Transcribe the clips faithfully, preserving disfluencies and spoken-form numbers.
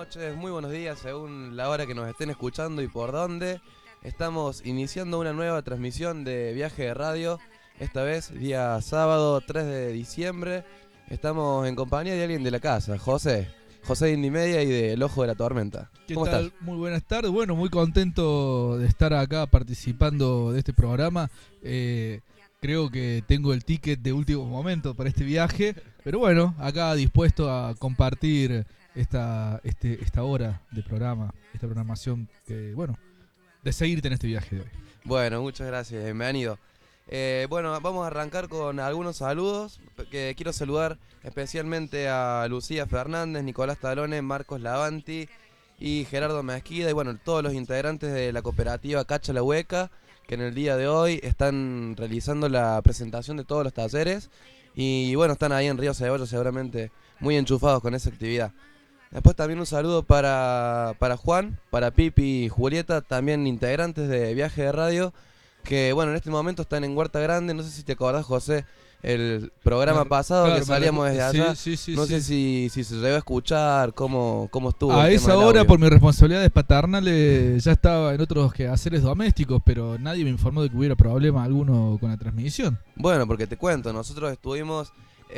noches, muy buenos días según la hora que nos estén escuchando y por dónde. Estamos iniciando una nueva transmisión de Viaje de Radio, esta vez día sábado tres de diciembre. Estamos en compañía de alguien de la casa, José, José de Indimedia y de El Ojo de la Tormenta. ¿Qué ¿Cómo tal? estás? Muy buenas tardes. Bueno, muy contento de estar acá participando de este programa. Eh, creo que tengo el ticket de último momento para este viaje, pero bueno, acá dispuesto a compartir esta, este, esta hora de programa, esta programación que, bueno, de seguirte en este viaje de hoy. Bueno, muchas gracias, bienvenido. Eh, bueno, vamos a arrancar con algunos saludos, que quiero saludar especialmente a Lucía Fernández, Nicolás Talone, Marcos Lavanti y Gerardo Mezquida y bueno, todos los integrantes de la cooperativa Cacha la Hueca, que en el día de hoy están realizando la presentación de todos los talleres y bueno, están ahí en Río Ceballos seguramente muy enchufados con esa actividad. Después también un saludo para, para Juan, para Pipi y Julieta, también integrantes de Viaje de Radio, que bueno, en este momento están en Huerta Grande. No sé si te acordás, José, el programa Claro, pasado claro, que salíamos me- desde sí, allá. sí, sí, No sí. sé si, si se llegó a escuchar, cómo, cómo estuvo A el tema esa del hora, audio. por mis responsabilidades paternales, ya estaba en otros quehaceres domésticos, pero nadie me informó de que hubiera problema alguno con la transmisión. Bueno, porque te cuento, nosotros estuvimos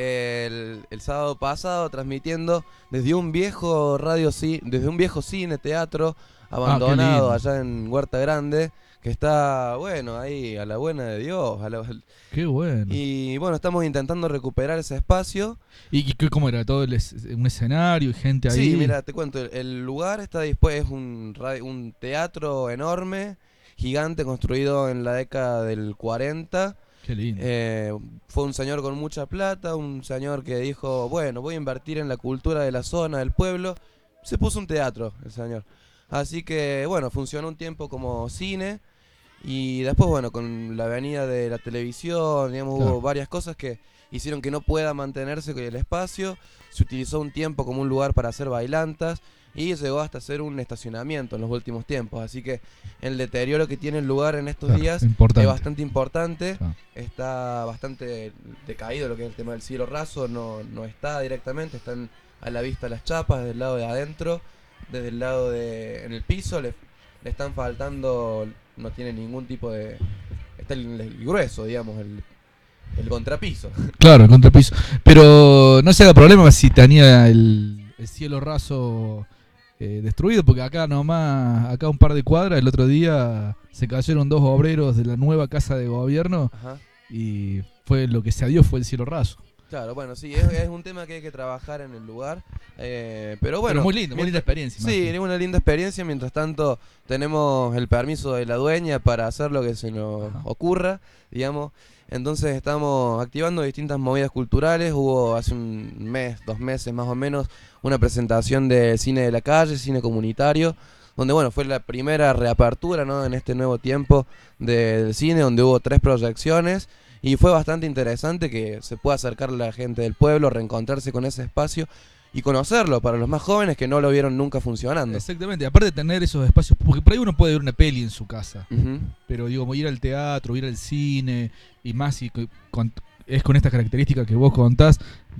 el, el sábado pasado transmitiendo desde un viejo radio, ci- desde un viejo cine, teatro abandonado lindo. allá en Huerta Grande, que está, bueno, ahí a la buena de Dios. A la- Qué bueno. y bueno, estamos intentando recuperar ese espacio. ¿Y qué- cómo era? ¿Todo el es- un escenario y gente ahí? Sí, mira, te cuento, el, el lugar está dispuesto, es un, radio- un teatro enorme, gigante, construido en la década del cuarenta. Qué lindo. Eh, fue un señor con mucha plata, un señor que dijo, bueno, voy a invertir en la cultura de la zona, del pueblo. Se puso un teatro, el señor. Así que, bueno, funcionó un tiempo como cine. Y después, bueno, con la venida de la televisión, digamos, Claro. hubo varias cosas que hicieron que no pueda mantenerse con el espacio. Se utilizó un tiempo como un lugar para hacer bailantas y llegó hasta ser un estacionamiento en los últimos tiempos. Así que el deterioro que tiene el lugar en estos Claro, días importante. es bastante importante. Claro. Está bastante decaído lo que es el tema del cielo raso, no, no está directamente, están a la vista las chapas del lado de adentro, desde el lado de... en el piso le, le están faltando, no tiene ningún tipo de... está el, el grueso, digamos, el, el contrapiso. Claro, el contrapiso. Pero no se haga problema si tenía el, el cielo raso eh, destruido, porque acá nomás, acá un par de cuadras, el otro día se cayeron dos obreros de la nueva casa de gobierno Ajá. y fue lo que se adiós fue el cielo raso. Claro, bueno, sí, es, es un tema que hay que trabajar en el lugar, eh, pero bueno... Pero muy lindo, muy linda experiencia. Sí, imagino. es una linda experiencia. Mientras tanto, tenemos el permiso de la dueña para hacer lo que se nos Ajá. ocurra, digamos. Entonces, estamos activando distintas movidas culturales. Hubo hace un mes, dos meses más o menos, una presentación de cine de la calle, cine comunitario, donde, bueno, fue la primera reapertura, ¿no?, en este nuevo tiempo de- del cine, donde hubo tres proyecciones. Y fue bastante interesante que se pueda acercar a la gente del pueblo, reencontrarse con ese espacio y conocerlo para los más jóvenes que no lo vieron nunca funcionando. Exactamente, aparte de tener esos espacios, porque por ahí uno puede ver una peli en su casa, Ujú. pero digo, como ir al teatro, ir al cine, y más si co- con- es con estas características que vos contás,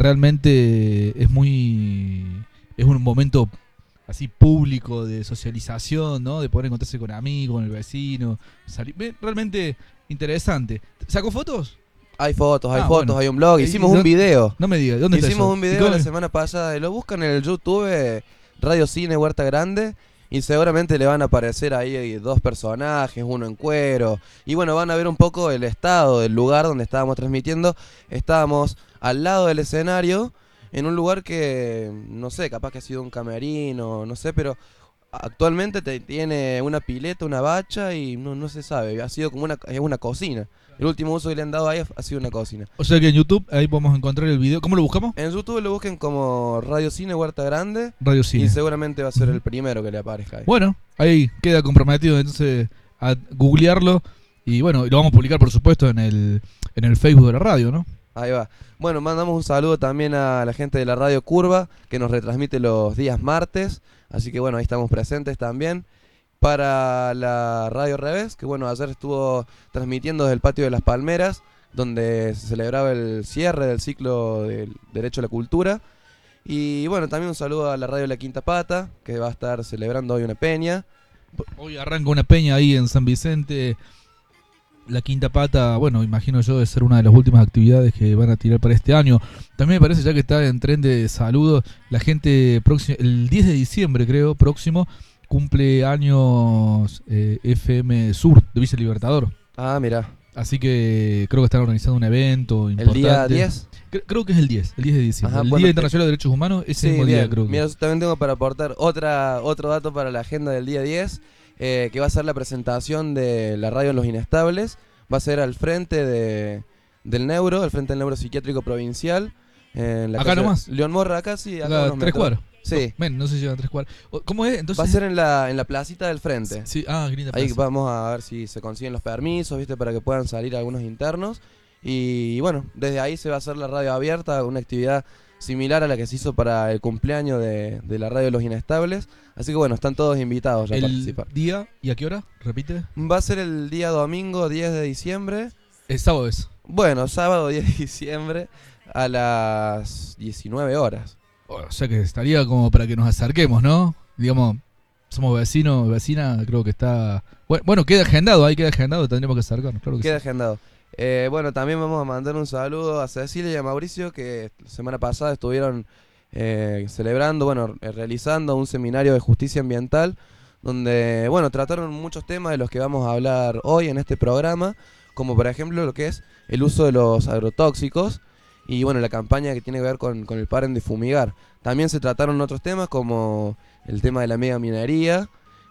realmente es muy, es un momento así público de socialización, ¿no? De poder encontrarse con amigos, con el vecino, salir, ve, realmente interesante. ¿Sacó fotos? Hay fotos, hay Ah, fotos, bueno. hay un blog. ¿Y Hicimos dó- un video. No me digas, ¿dónde está Hicimos eso? un ¿Y video cómo la es? semana pasada. Lo buscan en el YouTube, eh, Radio Cine Huerta Grande. Y seguramente le van a aparecer ahí eh, dos personajes, uno en cuero. Y bueno, van a ver un poco el estado del lugar donde estábamos transmitiendo. Estábamos al lado del escenario, en un lugar que, no sé, capaz que ha sido un camerino, no sé, pero actualmente te- tiene una pileta, una bacha y no, no se sabe. Ha sido como una, es una cocina. El último uso que le han dado ahí ha sido una cocina. O sea que en YouTube ahí podemos encontrar el video. ¿Cómo lo buscamos? En YouTube lo busquen como Radio Cine Huerta Grande Radio Cine. y seguramente va a ser Ujú. el primero que le aparezca ahí. Bueno, ahí queda comprometido entonces a googlearlo y bueno, lo vamos a publicar por supuesto en el en el Facebook de la radio, ¿no? Ahí va. Bueno, mandamos un saludo también a la gente de la Radio Curva que nos retransmite los días martes. Así que bueno, ahí estamos presentes también. Para la Radio Revés, que bueno, ayer estuvo transmitiendo desde el patio de las Palmeras, donde se celebraba el cierre del ciclo del Derecho a la Cultura. Y bueno, también un saludo a la radio La Quinta Pata, que va a estar celebrando hoy una peña. Hoy arranca una peña ahí en San Vicente. La Quinta Pata, bueno, imagino yo de ser una de las últimas actividades que van a tirar para este año. También me parece, ya que está en tren de saludos, la gente próximo, el diez de diciembre creo, próximo, cumple años eh, F M Sur de Villa Libertador. Ah, mira. Así que creo que están organizando un evento importante. ¿El día diez? Creo, creo que es el diez, el diez de diciembre. Ajá, el bueno, Día Internacional de Derechos Humanos, ese sí, mismo bien. día creo que. Mira, yo también tengo para aportar otra, otro dato para la agenda del día diez, eh, que va a ser la presentación de la radio en Los Inestables. Va a ser al frente de, del Neuro, al frente del Neuropsiquiátrico Provincial. En la ¿Acá calle nomás? León Morra, acá sí. Acá Acá, unos tres metros. cuadras. Sí. No, men, no se llevan tres cuadras. O- ¿Cómo es? Entonces, Va a ser en la, en la placita del frente. Sí, ah, qué linda Ahí plaza. vamos a ver si se consiguen los permisos, ¿viste? Para que puedan salir algunos internos. Y bueno, desde ahí se va a hacer la radio abierta, una actividad similar a la que se hizo para el cumpleaños de, de la radio de Los Inestables. Así que bueno, están todos invitados ya a El participar. día, ¿y a qué hora? Repite. Va a ser el día domingo diez de diciembre. El sábado es. Bueno, sábado diez de diciembre a las diecinueve horas. O sea que estaría como para que nos acerquemos, ¿no? Digamos, somos vecinos, vecina, creo que está... Bueno, bueno, queda agendado, ahí queda agendado, tendríamos que acercarnos, claro que Queda sí. agendado. Eh, bueno, también vamos a mandar un saludo a Cecilia y a Mauricio, que la semana pasada estuvieron eh, celebrando, bueno, eh, realizando un seminario de justicia ambiental, donde, bueno, trataron muchos temas de los que vamos a hablar hoy en este programa, como por ejemplo lo que es el uso de los agrotóxicos y, bueno, la campaña que tiene que ver con, con el paren de fumigar. También se trataron otros temas como el tema de la megaminería.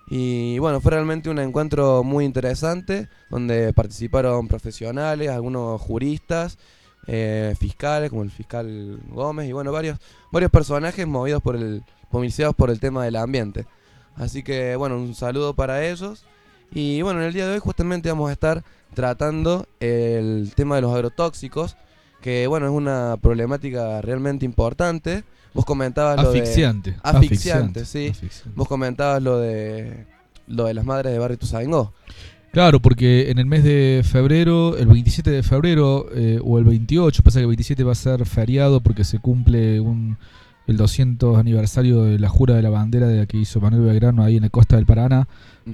Y bueno, fue realmente un encuentro muy interesante, donde participaron profesionales, algunos juristas, eh, fiscales, como el fiscal Gómez, y bueno, varios, varios personajes movidos por el, movilizados por el tema del ambiente. Así que bueno, un saludo para ellos. Y bueno, en el día de hoy justamente vamos a estar tratando el tema de los agrotóxicos, que bueno, es una problemática realmente importante. Vos comentabas lo de... Asfixiante. Asfixiante, sí. Asfixiante. Vos comentabas lo de lo de las madres de Barrio Ituzaingó. Claro, porque en el mes de febrero, el veintisiete de febrero eh, o el veintiocho, pasa que el veintisiete va a ser feriado porque se cumple un, el doscientos aniversario de la jura de la bandera de la que hizo Manuel Belgrano ahí en la costa del Paraná, Ujú.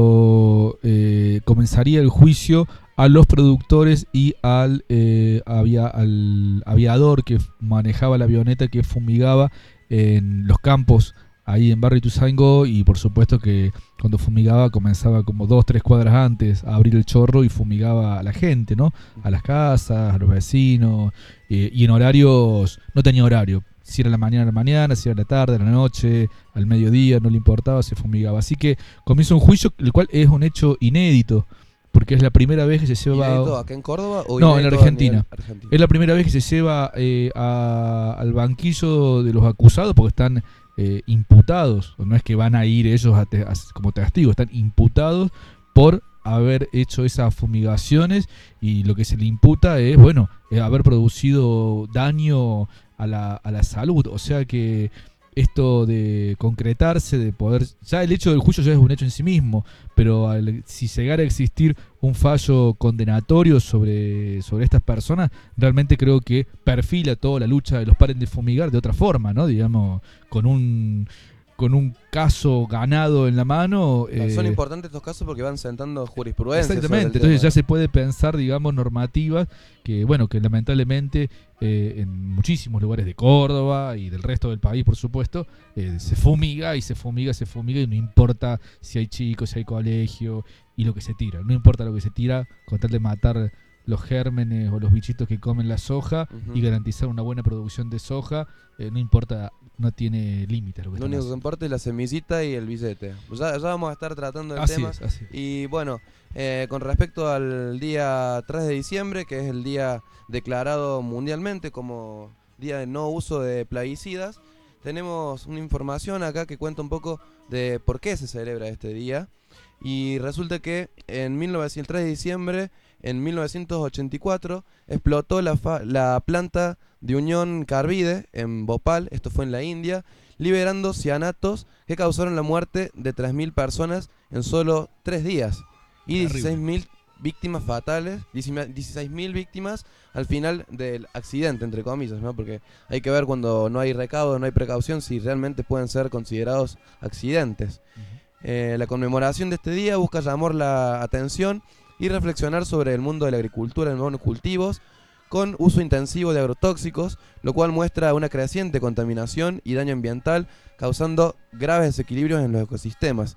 pero eh, comenzaría el juicio a los productores y al, eh, avia- al aviador que manejaba la avioneta que fumigaba en los campos ahí en Barrio Ituzaingó, y por supuesto que cuando fumigaba comenzaba como dos, tres cuadras antes a abrir el chorro y fumigaba a la gente, ¿no? A las casas, a los vecinos, eh, y en horarios, no tenía horario, si era la mañana a la mañana, si era la tarde, a la noche, al mediodía, no le importaba, se fumigaba. Así que comienza un juicio, el cual es un hecho inédito, porque es la primera vez que se lleva... ¿Inédito acá en Córdoba o No, en inédito a Argentina. nivel argentino? Es la primera vez que se lleva eh, a- al banquillo de los acusados, porque están eh, imputados, no es que van a ir ellos a te- a- como testigos, están imputados por haber hecho esas fumigaciones, y lo que se le imputa es, bueno, eh, haber producido daño a la, a la salud. O sea que esto de concretarse, de poder... Ya el hecho del juicio ya es un hecho en sí mismo, pero al- si llegara a existir un fallo condenatorio sobre, sobre estas personas, realmente creo que perfila toda la lucha de los pares de fumigar de otra forma, ¿no? Digamos, con un con un caso ganado en la mano. No, son eh, importantes estos casos porque van sentando jurisprudencia. sobre el Exactamente, entonces tema. ya se puede pensar, digamos, normativas que, bueno, que lamentablemente eh, en muchísimos lugares de Córdoba y del resto del país, por supuesto, eh, se fumiga y se fumiga, se fumiga, y no importa si hay chicos, si hay colegio y lo que se tira, no importa lo que se tira, con tal de matar los gérmenes o los bichitos que comen la soja Ujú. y garantizar una buena producción de soja, eh, no importa, no tiene límites lo que Lo están único que haciendo. importa es la semillita y el billete. Ya, ya vamos a estar tratando el Así tema. es, así es. Y bueno, eh, con respecto al día tres de diciembre, que es el día declarado mundialmente como día de no uso de plaguicidas, tenemos una información acá que cuenta un poco de por qué se celebra este día. Y resulta que en mil novecientos, el tres de diciembre, en mil novecientos ochenta y cuatro, explotó la, fa- la planta de Unión Carbide en Bhopal, esto fue en la India, liberando cianatos que causaron la muerte de tres mil personas en solo tres días y Terrible. dieciséis mil víctimas fatales, dieciséis mil víctimas al final del accidente, entre comillas, ¿no? Porque hay que ver cuando no hay recaudo, no hay precaución, si realmente pueden ser considerados accidentes. Uh-huh. Eh, la conmemoración de este día busca llamar la atención y reflexionar sobre el mundo de la agricultura en monocultivos con uso intensivo de agrotóxicos, lo cual muestra una creciente contaminación y daño ambiental, causando graves desequilibrios en los ecosistemas.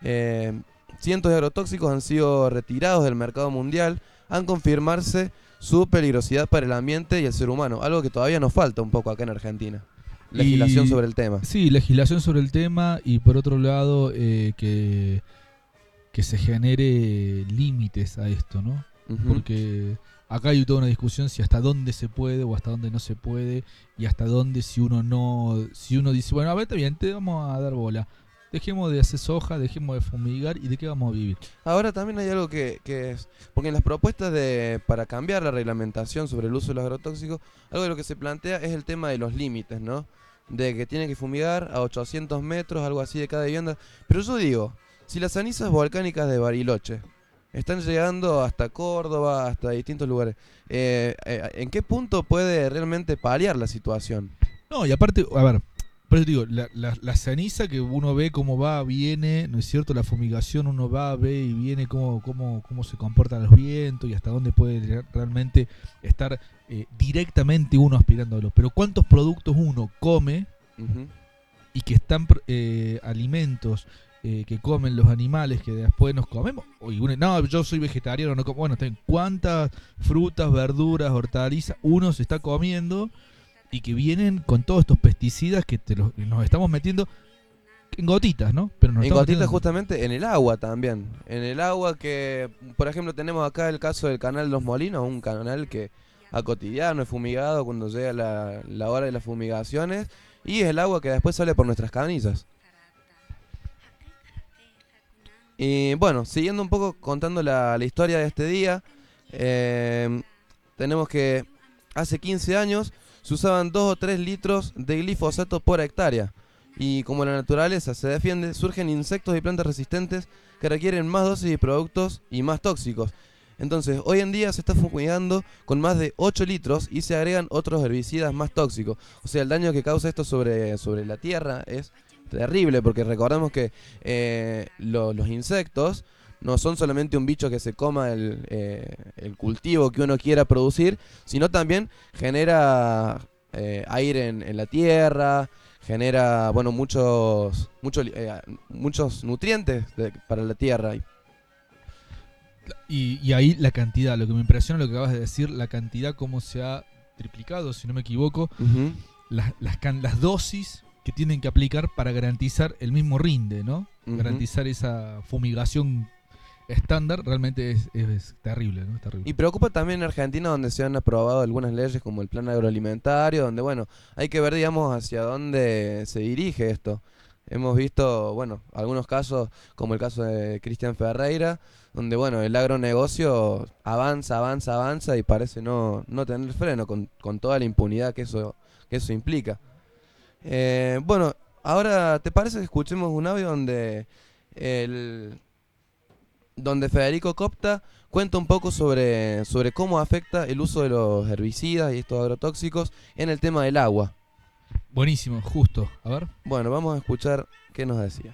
Eh, cientos de agrotóxicos han sido retirados del mercado mundial, han confirmarse su peligrosidad para el ambiente y el ser humano, algo que todavía nos falta un poco acá en Argentina. Legislación y, sobre el tema. Sí, legislación sobre el tema y por otro lado eh, que, que se genere límites a esto, ¿no? Uh-huh. Porque acá hay toda una discusión si hasta dónde se puede o hasta dónde no se puede y hasta dónde si uno no, si uno dice, bueno, a ver, está bien, te vamos a dar bola. Dejemos de hacer soja, dejemos de fumigar y de qué vamos a vivir. Ahora también hay algo que, que es, porque en las propuestas de para cambiar la reglamentación sobre el uso de los agrotóxicos, algo de lo que se plantea es el tema de los límites, ¿no? De que tiene que fumigar a ochocientos metros, algo así de cada vivienda. Pero yo digo, si las cenizas volcánicas de Bariloche están llegando hasta Córdoba, hasta distintos lugares, eh, eh, ¿en qué punto puede realmente paliar la situación? No, y aparte, a ver, por eso digo, la, la, la ceniza que uno ve cómo va, viene, ¿no es cierto? La fumigación uno va, ve y viene cómo, cómo, cómo se comportan los vientos y hasta dónde puede realmente estar eh, directamente uno aspirándolo. Pero ¿cuántos productos uno come uh-huh. y que están eh, alimentos eh, que comen los animales que después nos comemos? Y uno, no, yo soy vegetariano, no como. Bueno, ¿cuántas frutas, verduras, hortalizas uno se está comiendo? Y que vienen con todos estos pesticidas que te los, nos estamos metiendo en gotitas, ¿no? Pero nos en gotitas metiendo... justamente en el agua también. En el agua que, por ejemplo, tenemos acá el caso del canal Los Molinos, un canal que a cotidiano es fumigado cuando llega la, la hora de las fumigaciones. Y es el agua que después sale por nuestras canillas. Y bueno, siguiendo un poco contando la, la historia de este día, eh, tenemos que hace quince años se usaban dos o tres litros de glifosato por hectárea. Y como la naturaleza se defiende, surgen insectos y plantas resistentes que requieren más dosis de productos y más tóxicos. Entonces, hoy en día se está fumigando con más de ocho litros y se agregan otros herbicidas más tóxicos. O sea, el daño que causa esto sobre, sobre la tierra es terrible, porque recordemos que eh, lo, los insectos no son solamente un bicho que se coma el, eh, el cultivo que uno quiera producir, sino también genera eh, aire en, en la tierra, genera bueno muchos muchos, eh, muchos nutrientes de, para la tierra. Y, y ahí la cantidad, lo que me impresiona lo que acabas de decir, la cantidad como se ha triplicado, si no me equivoco, uh-huh. las, las, las dosis que tienen que aplicar para garantizar el mismo rinde, ¿no? Uh-huh. Garantizar esa fumigación estándar realmente es, es, es terrible, ¿no? Es terrible. Y preocupa también en Argentina, donde se han aprobado algunas leyes como el plan agroalimentario, donde bueno, hay que ver, digamos, hacia dónde se dirige esto. Hemos visto, bueno, algunos casos, como el caso de Cristian Ferreira, donde bueno, el agronegocio avanza, avanza, avanza y parece no, no tener freno con, con toda la impunidad que eso, que eso implica. Eh, bueno, ahora, ¿te parece que escuchemos un audio donde el donde Federico Copta cuenta un poco sobre, sobre cómo afecta el uso de los herbicidas y estos agrotóxicos en el tema del agua? Buenísimo, justo. A ver. Bueno, vamos a escuchar qué nos decía.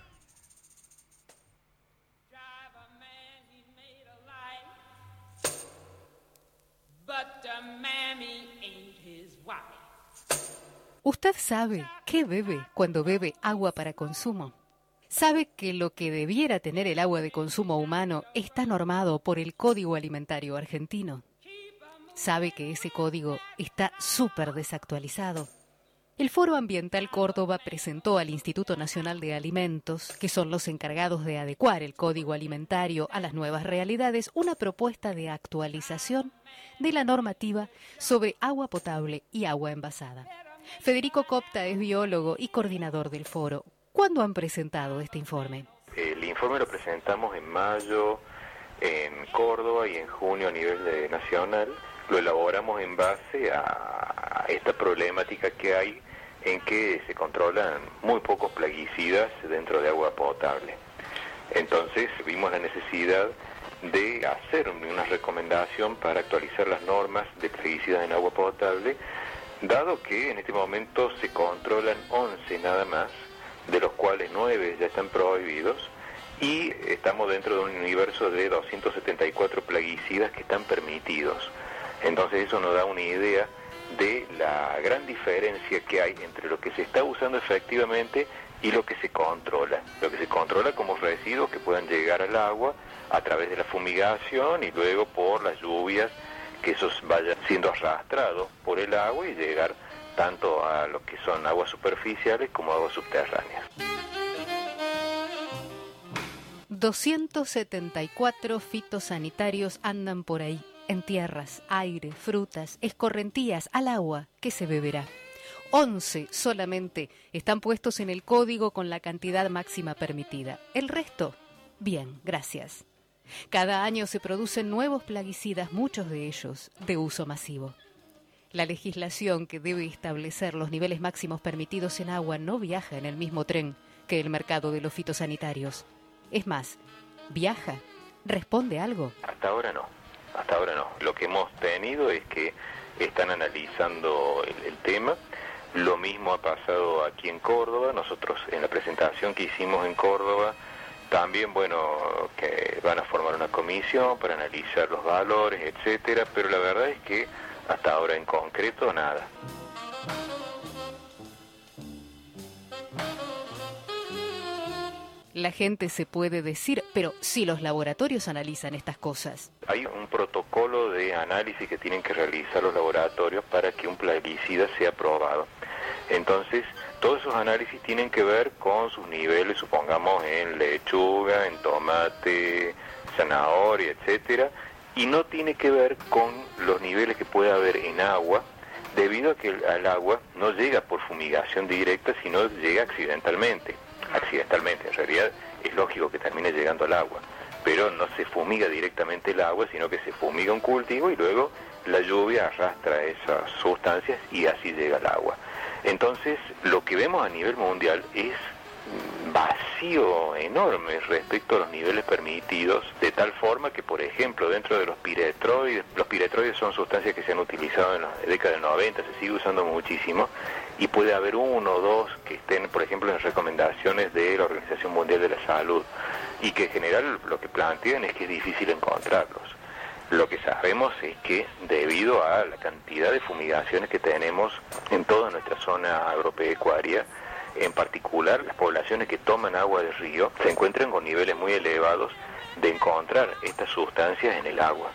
¿Usted sabe qué bebe cuando bebe agua para consumo? ¿Sabe que lo que debiera tener el agua de consumo humano está normado por el Código Alimentario Argentino? ¿Sabe que ese código está súper desactualizado? El Foro Ambiental Córdoba presentó al Instituto Nacional de Alimentos, que son los encargados de adecuar el Código Alimentario a las nuevas realidades, una propuesta de actualización de la normativa sobre agua potable y agua envasada. Federico Copta es biólogo y coordinador del foro. ¿Cuándo han presentado este informe? El informe lo presentamos en mayo en Córdoba y en junio a nivel de nacional. Lo elaboramos en base a esta problemática que hay en que se controlan muy pocos plaguicidas dentro de agua potable. Entonces vimos la necesidad de hacer una recomendación para actualizar las normas de plaguicidas en agua potable, dado que en este momento se controlan once nada más, de los cuales nueve ya están prohibidos, y estamos dentro de un universo de doscientos setenta y cuatro plaguicidas que están permitidos. Entonces eso nos da una idea de la gran diferencia que hay entre lo que se está usando efectivamente y lo que se controla. Lo que se controla como residuos que puedan llegar al agua a través de la fumigación y luego por las lluvias, que esos vayan siendo arrastrados por el agua y llegar tanto a lo que son aguas superficiales como aguas subterráneas. doscientos setenta y cuatro fitosanitarios andan por ahí, en tierras, aire, frutas, escorrentías, al agua que se beberá. once solamente están puestos en el código con la cantidad máxima permitida. El resto, bien, gracias. Cada año se producen nuevos plaguicidas, muchos de ellos de uso masivo. La legislación que debe establecer los niveles máximos permitidos en agua no viaja en el mismo tren que el mercado de los fitosanitarios. Es más, ¿viaja? ¿Responde algo? Hasta ahora no, hasta ahora no. Lo que hemos tenido es que están analizando el, el tema. Lo mismo ha pasado aquí en Córdoba. Nosotros en la presentación que hicimos en Córdoba, también, bueno, que van a formar una comisión para analizar los valores, etcétera, pero la verdad es que hasta ahora en concreto nada. La gente se puede decir, pero si los laboratorios analizan estas cosas. Hay un protocolo de análisis que tienen que realizar los laboratorios para que un plaguicida sea aprobado. Entonces, todos esos análisis tienen que ver con sus niveles, supongamos, en lechuga, en tomate, zanahoria, etcétera, y no tiene que ver con los niveles que puede haber en agua, debido a que el agua no llega por fumigación directa, sino llega accidentalmente. accidentalmente, en realidad es lógico que termine llegando al agua, pero no se fumiga directamente el agua, sino que se fumiga un cultivo y luego la lluvia arrastra esas sustancias y así llega al agua. Entonces, lo que vemos a nivel mundial es vacío enorme respecto a los niveles permitidos, de tal forma que, por ejemplo, dentro de los piretroides, los piretroides son sustancias que se han utilizado en la década del noventa, se sigue usando muchísimo, y puede haber uno o dos que estén, por ejemplo, en recomendaciones de la Organización Mundial de la Salud, y que en general lo que plantean es que es difícil encontrarlos. Lo que sabemos es que debido a la cantidad de fumigaciones que tenemos en toda nuestra zona agropecuaria, en particular las poblaciones que toman agua de río, se encuentran con niveles muy elevados de encontrar estas sustancias en el agua.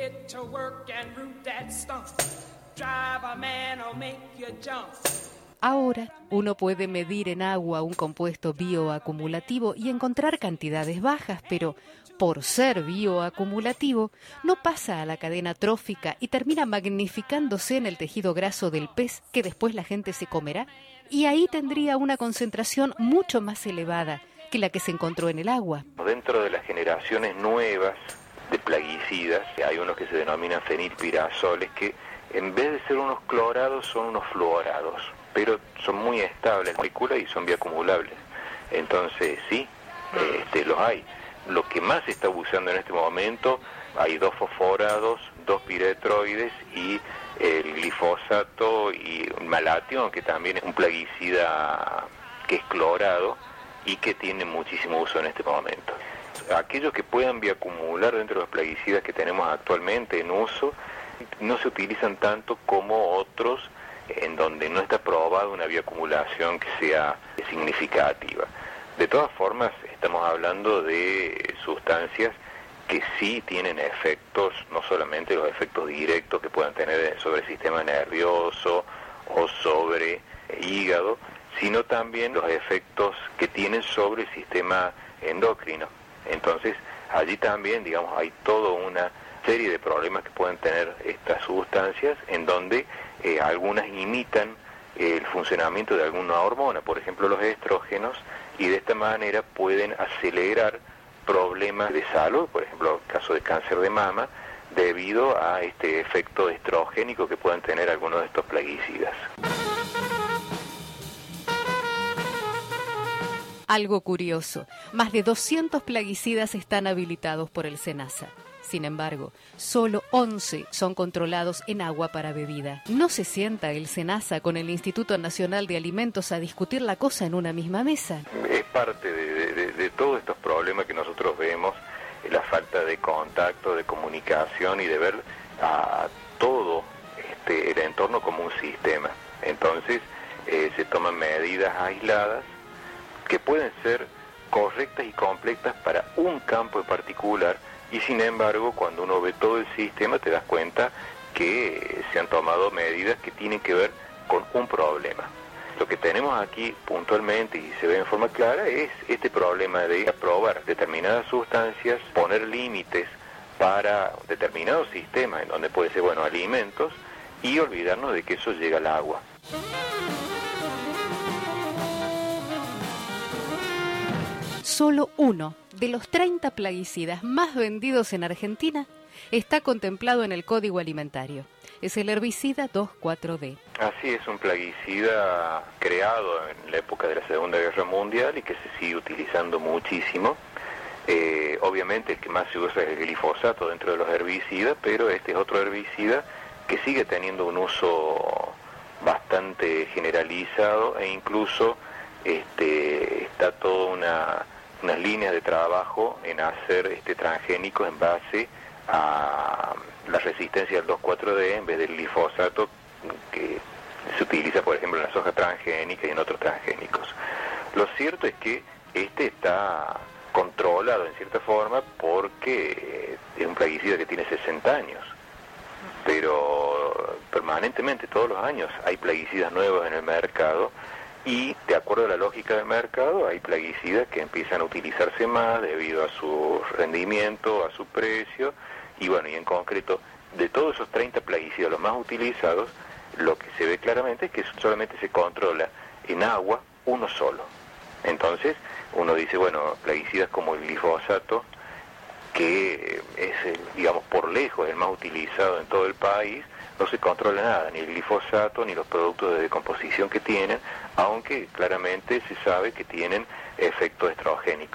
Ahora uno puede medir en agua un compuesto bioacumulativo y encontrar cantidades bajas, pero por ser bioacumulativo no pasa a la cadena trófica y termina magnificándose en el tejido graso del pez que después la gente se comerá, y ahí tendría una concentración mucho más elevada que la que se encontró en el agua. Dentro de las generaciones nuevas de plaguicidas, hay unos que se denominan fenilpirazoles, que en vez de ser unos clorados son unos fluorados, pero son muy estables en la molécula y son bioacumulables. Entonces sí, este, los hay. Lo que más se está usando en este momento, hay dos fosforados, dos piretroides y el glifosato y un malatión, que también es un plaguicida que es clorado y que tiene muchísimo uso en este momento. Aquellos que puedan bioacumular dentro de los plaguicidas que tenemos actualmente en uso, no se utilizan tanto como otros en donde no está probada una bioacumulación que sea significativa. De todas formas, estamos hablando de sustancias que sí tienen efectos, no solamente los efectos directos que puedan tener sobre el sistema nervioso o sobre el hígado, sino también los efectos que tienen sobre el sistema endocrino. Entonces, allí también, digamos, hay toda una serie de problemas que pueden tener estas sustancias, en donde eh, algunas imitan el funcionamiento de alguna hormona, por ejemplo los estrógenos, y de esta manera pueden acelerar problemas de salud, por ejemplo el caso de cáncer de mama, debido a este efecto estrogénico que pueden tener algunos de estos plaguicidas. Algo curioso, más de doscientos plaguicidas están habilitados por el SENASA. Sin embargo, solo once son controlados en agua para bebida. ¿No se sienta el SENASA con el Instituto Nacional de Alimentos a discutir la cosa en una misma mesa? Es parte de, de, de todos estos problemas que nosotros vemos, la falta de contacto, de comunicación y de ver a todo este, el entorno como un sistema. Entonces eh, se toman medidas aisladas que pueden ser correctas y completas para un campo en particular, y sin embargo cuando uno ve todo el sistema te das cuenta que se han tomado medidas que tienen que ver con un problema. Lo que tenemos aquí puntualmente y se ve en forma clara es este problema de aprobar determinadas sustancias, poner límites para determinados sistemas en donde puede ser, bueno, alimentos, y olvidarnos de que eso llega al agua. Solo uno de los treinta plaguicidas más vendidos en Argentina está contemplado en el Código Alimentario. Es el herbicida dos cuatro D. Así es, un plaguicida creado en la época de la Segunda Guerra Mundial y que se sigue utilizando muchísimo. Eh, obviamente el que más se usa es el glifosato dentro de los herbicidas, pero este es otro herbicida que sigue teniendo un uso bastante generalizado, e incluso este, está toda una, unas líneas de trabajo en hacer este transgénicos en base a la resistencia del dos cuatro D en vez del glifosato que se utiliza, por ejemplo, en la soja transgénica y en otros transgénicos. Lo cierto es que este está controlado en cierta forma porque es un plaguicida que tiene sesenta años, pero permanentemente, todos los años, hay plaguicidas nuevos en el mercado, y de acuerdo a la lógica del mercado hay plaguicidas que empiezan a utilizarse más debido a su rendimiento, a su precio, y bueno, y en concreto, de todos esos treinta plaguicidas, los más utilizados, lo que se ve claramente es que solamente se controla en agua uno solo. Entonces, uno dice, bueno, plaguicidas como el glifosato, que es, el, digamos, por lejos el más utilizado en todo el país, no se controla nada, ni el glifosato, ni los productos de decomposición que tienen, aunque claramente se sabe que tienen efecto estrogénico.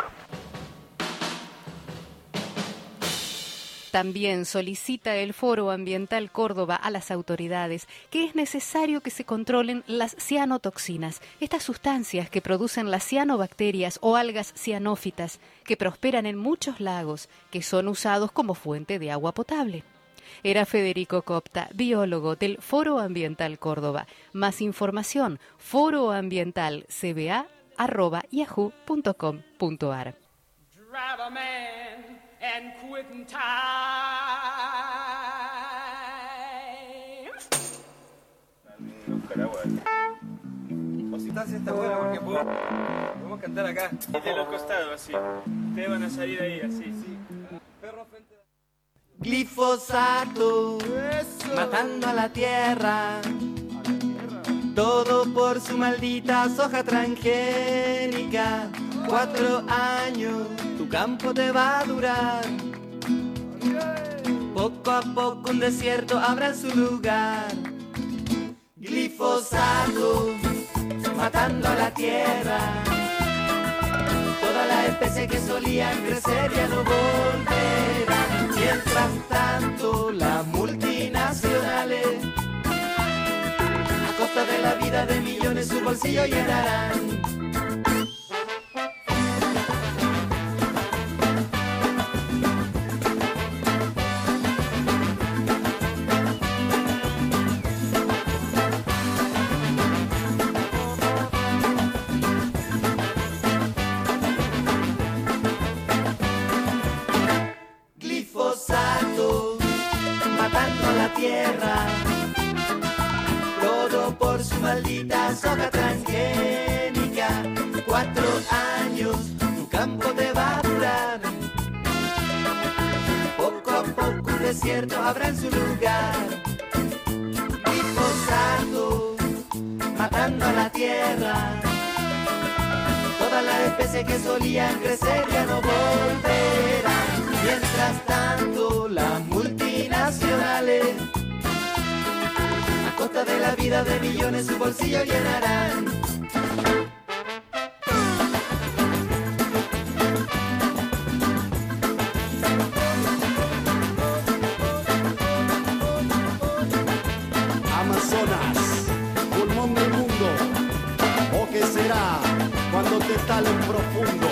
También solicita el Foro Ambiental Córdoba a las autoridades que es necesario que se controlen las cianotoxinas, estas sustancias que producen las cianobacterias o algas cianófitas que prosperan en muchos lagos, que son usados como fuente de agua potable. Era Federico Copta, biólogo del Foro Ambiental Córdoba. Más información, foroambientalcba arroba yahoo punto com punto ar. And quick in time. O si estás está bueno porque puedo, podemos cantar acá. Y de los costados así. Ustedes van a salir ahí así, sí. Perro frente a... Glifosato, matando a la tierra. Todo por su maldita soja transgénica. Cuatro años, tu campo te va a durar. Poco a poco un desierto habrá en su lugar. Glifosato, matando a la tierra. Todas las especies que solían crecer ya no volverán. Mientras tanto, las multinacionales, a costa de la vida de millones, su bolsillo llenarán. Tierra, todo por su maldita soja transgénica. Cuatro años, tu campo te va a durar. Poco a poco un desierto habrá en su lugar. Glifosato, matando a la tierra. Todas las especies que solían crecer ya no volverán. Mientras tanto, las multinacionales, a costa de la vida de millones, su bolsillo llenarán. Amazonas, pulmón del mundo. ¿O qué será cuando te talen profundo?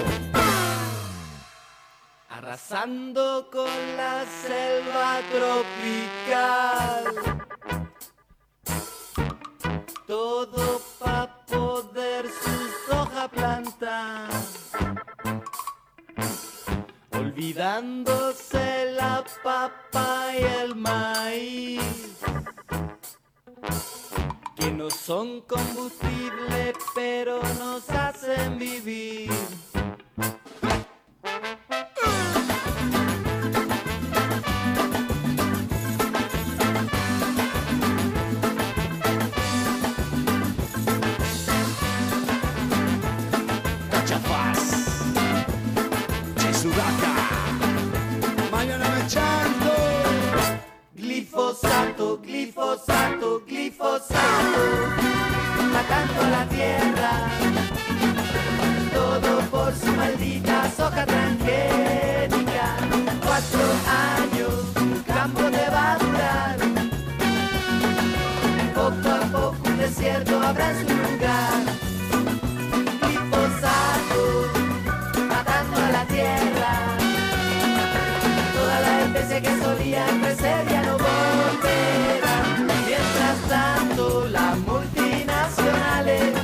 Arrasando con la selva tropical. Todo pa' poder sus hojas plantar. Olvidándose la papa y el maíz, que no son combustible pero nos hacen vivir. Glifosato, glifosato, glifosato, matando la tierra, todo por su maldita soja transgénica. Cuatro años, tu campo te va a durar, poco a poco un desierto habrá en su lugar. Glifosato, matando a la tierra, toda la especie que solía crecer ya no volverá. Mientras tanto, las multinacionales,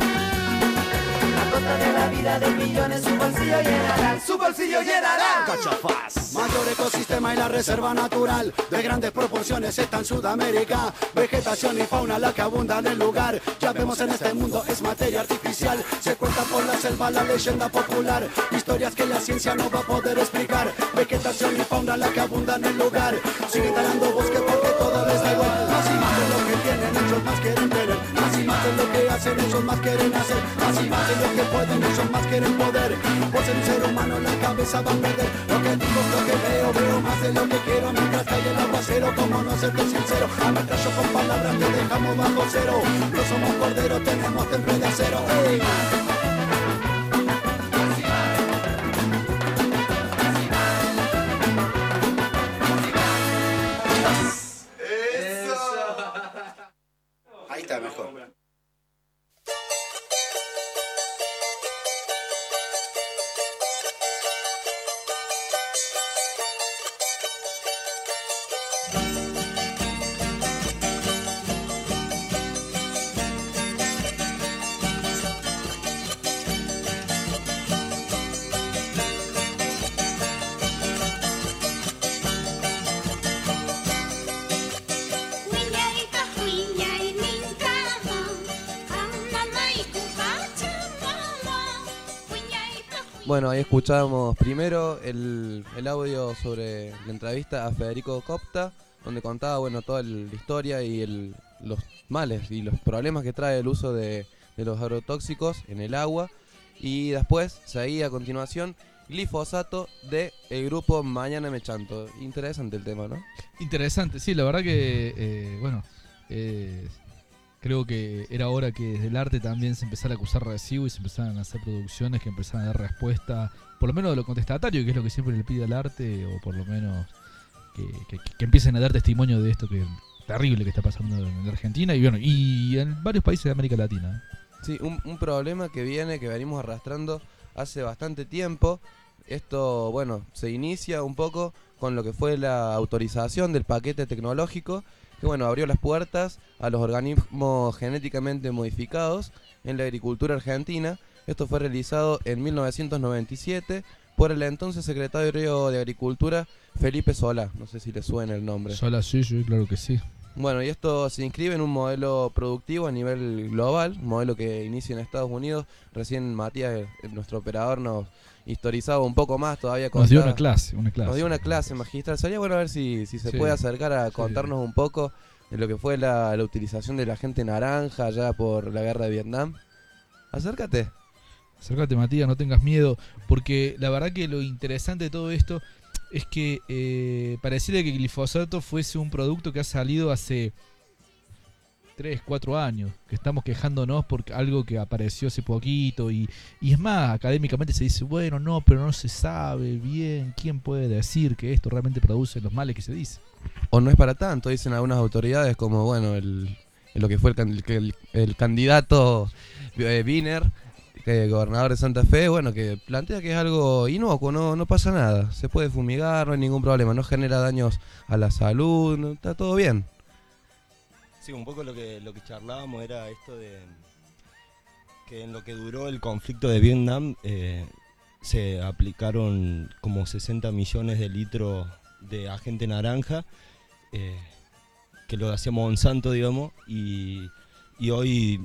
a costa de la vida de millones, su bolsillo llenarán, su bolsillo llenarán. Cachafaz, mayor ecosistema y la reserva natural de grandes proporciones está en Sudamérica. Vegetación y fauna la que abunda en el lugar. Ya vemos en este mundo es materia artificial. Se cuenta por la selva la leyenda popular, historias que la ciencia no va a poder explicar. Vegetación y fauna la que abunda en el lugar. Siguen talando bosque porque todo les da igual. Más y más de lo que tienen, ellos más quieren tener. Más y más de lo que hacen, ellos más quieren hacer. Más y más de lo que pueden, ellos más quieren poder. Por ser un ser humano la cabeza va a perder. Lo que digo es lo que veo, veo más de lo que quiero. Mientras cae el aguacero, como no serte sincero. Ametrallo con palabras te dejamos bajo cero. No somos corderos, tenemos temple de acero. ¡Ey! Ahí está mejor. Bueno, ahí escuchamos primero el, el audio sobre la entrevista a Federico Copta, donde contaba bueno toda el- la historia y el- los males y los problemas que trae el uso de, de los agrotóxicos en el agua. Y después seguía a continuación glifosato de el grupo Mañana Me Chanto. Interesante el tema, ¿no? Interesante, sí, la verdad que, eh, bueno, eh, creo que era hora que desde el arte también se empezara a acusar recibo y se empezaran a hacer producciones que empezaran a dar respuesta, por lo menos de lo contestatario, que es lo que siempre le pide al arte, o por lo menos que, que, que empiecen a dar testimonio de esto que terrible que está pasando en la Argentina y bueno, y en varios países de América Latina. Sí, un, un problema que viene, que venimos arrastrando hace bastante tiempo. Esto, bueno, se inicia un poco con lo que fue la autorización del paquete tecnológico, que bueno, abrió las puertas a los organismos genéticamente modificados en la agricultura argentina. Esto fue realizado en mil novecientos noventa y siete por el entonces secretario de Agricultura, Felipe Solá. No sé si le suena el nombre. Sola, sí, sí, claro que sí. Bueno, y esto se inscribe en un modelo productivo a nivel global, un modelo que inicia en Estados Unidos. Recién Matías, eh, nuestro operador, nos historizaba un poco más todavía. Nos dio contaba- una clase, una clase. Nos dio una clase magistral. Sería bueno a ver si, si se Sí. puede acercar a Sí. contarnos un poco de lo que fue la, la utilización de la gente naranja allá por la guerra de Vietnam. Acércate. Acércate, Matías, no tengas miedo, porque la verdad que lo interesante de todo esto es que eh, pareciera que el glifosato fuese un producto que ha salido hace tres, cuatro años, que estamos quejándonos por algo que apareció hace poquito y, y es más, académicamente se dice, bueno, no, pero no se sabe bien quién puede decir que esto realmente produce los males que se dice. O no es para tanto, dicen algunas autoridades, como bueno, el, lo que fue el, can- el, el candidato eh, Wiener, eh, gobernador de Santa Fe, bueno, que plantea que es algo inocuo, no, no pasa nada, se puede fumigar, no hay ningún problema, no genera daños a la salud, no, está todo bien. Sí, un poco lo que, lo que charlábamos era esto de que en lo que duró el conflicto de Vietnam eh, se aplicaron como sesenta millones de litros de agente naranja, eh, que lo hacía Monsanto, digamos, y, y hoy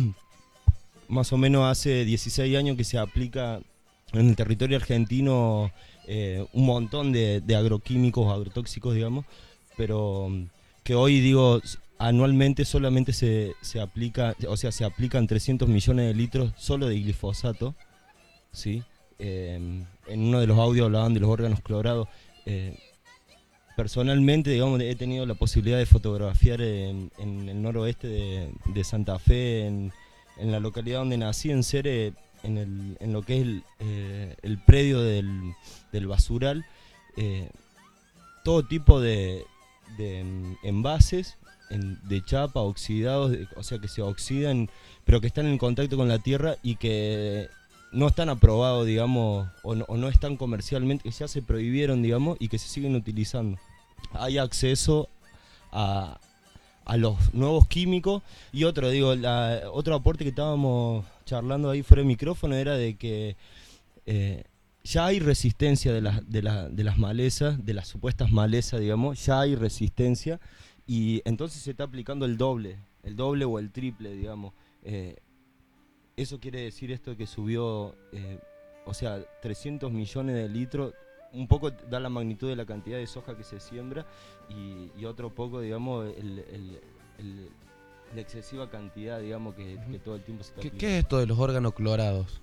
más o menos hace dieciséis años que se aplica en el territorio argentino eh, un montón de, de agroquímicos, agrotóxicos, digamos, pero que hoy, digo, anualmente solamente se, se aplica, o sea, se aplican trescientos millones de litros solo de glifosato, ¿sí? Eh, en uno de los audios hablaban de los órganos clorados. Eh, personalmente, digamos, he tenido la posibilidad de fotografiar en, en el noroeste de, de Santa Fe, en, en la localidad donde nací, en Cere, en, el, en lo que es el, eh, el predio del, del basural, eh, todo tipo de, de envases en, de chapa, oxidados, de, o sea que se oxidan, pero que están en contacto con la tierra y que no están aprobados, digamos, o no, o no están comercialmente, que ya se prohibieron, digamos, y que se siguen utilizando. Hay acceso a, a los nuevos químicos. Y otro, digo, la, otro aporte que estábamos charlando ahí fuera de micrófono era de que eh, ya hay resistencia de, la, de, la, de las malezas, de las supuestas malezas, digamos, ya hay resistencia. Y entonces se está aplicando el doble, el doble o el triple, digamos. Eh, eso quiere decir esto que subió, eh, o sea, trescientos millones de litros, un poco da la magnitud de la cantidad de soja que se siembra y, y otro poco, digamos, el, el, el, la excesiva cantidad, digamos, que, que todo el tiempo se está ¿Qué, aplicando. ¿Qué es esto de los órganos clorados?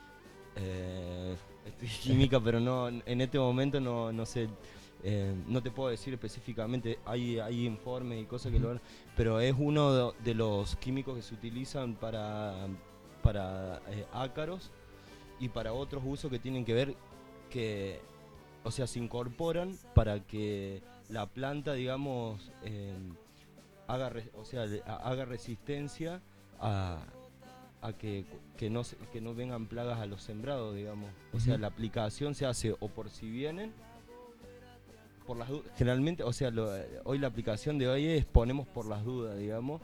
Eh, estoy química, pero no, en este momento no, no sé. Eh, no te puedo decir específicamente, hay, hay informes y cosas que lo van, pero es uno de los químicos que se utilizan para, para eh, ácaros y para otros usos que tienen que ver que, o sea, se incorporan para que la planta, digamos, eh, haga, re, o sea, haga resistencia a, a que, que, no, que no vengan plagas a los sembrados, digamos. O sea, la aplicación se hace o por si vienen, por las dudas, generalmente, o sea, lo, hoy la aplicación de hoy es ponemos por las dudas, digamos,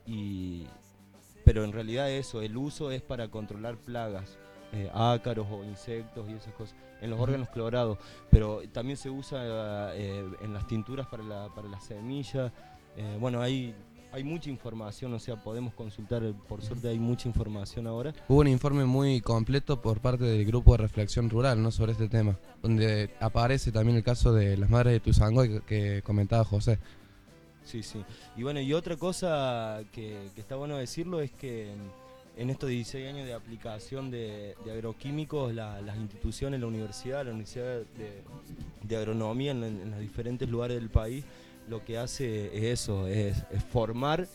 y pero en realidad eso, el uso es para controlar plagas, eh, ácaros o insectos y esas cosas, en los órganos clorados, pero también se usa eh, en las tinturas para la, para las semillas, eh, bueno, hay, hay mucha información, o sea, podemos consultar, por suerte hay mucha información ahora. Hubo un informe muy completo por parte del grupo de reflexión rural, ¿no?, sobre este tema, donde aparece también el caso de las madres de Tuzangó que, que comentaba José. Sí, sí. Y bueno, y otra cosa que, que está bueno decirlo es que en estos dieciséis años de aplicación de, de agroquímicos, la, las instituciones, la universidad, la Universidad de, de Agronomía en, en los diferentes lugares del país, lo que hace es eso, es, es formar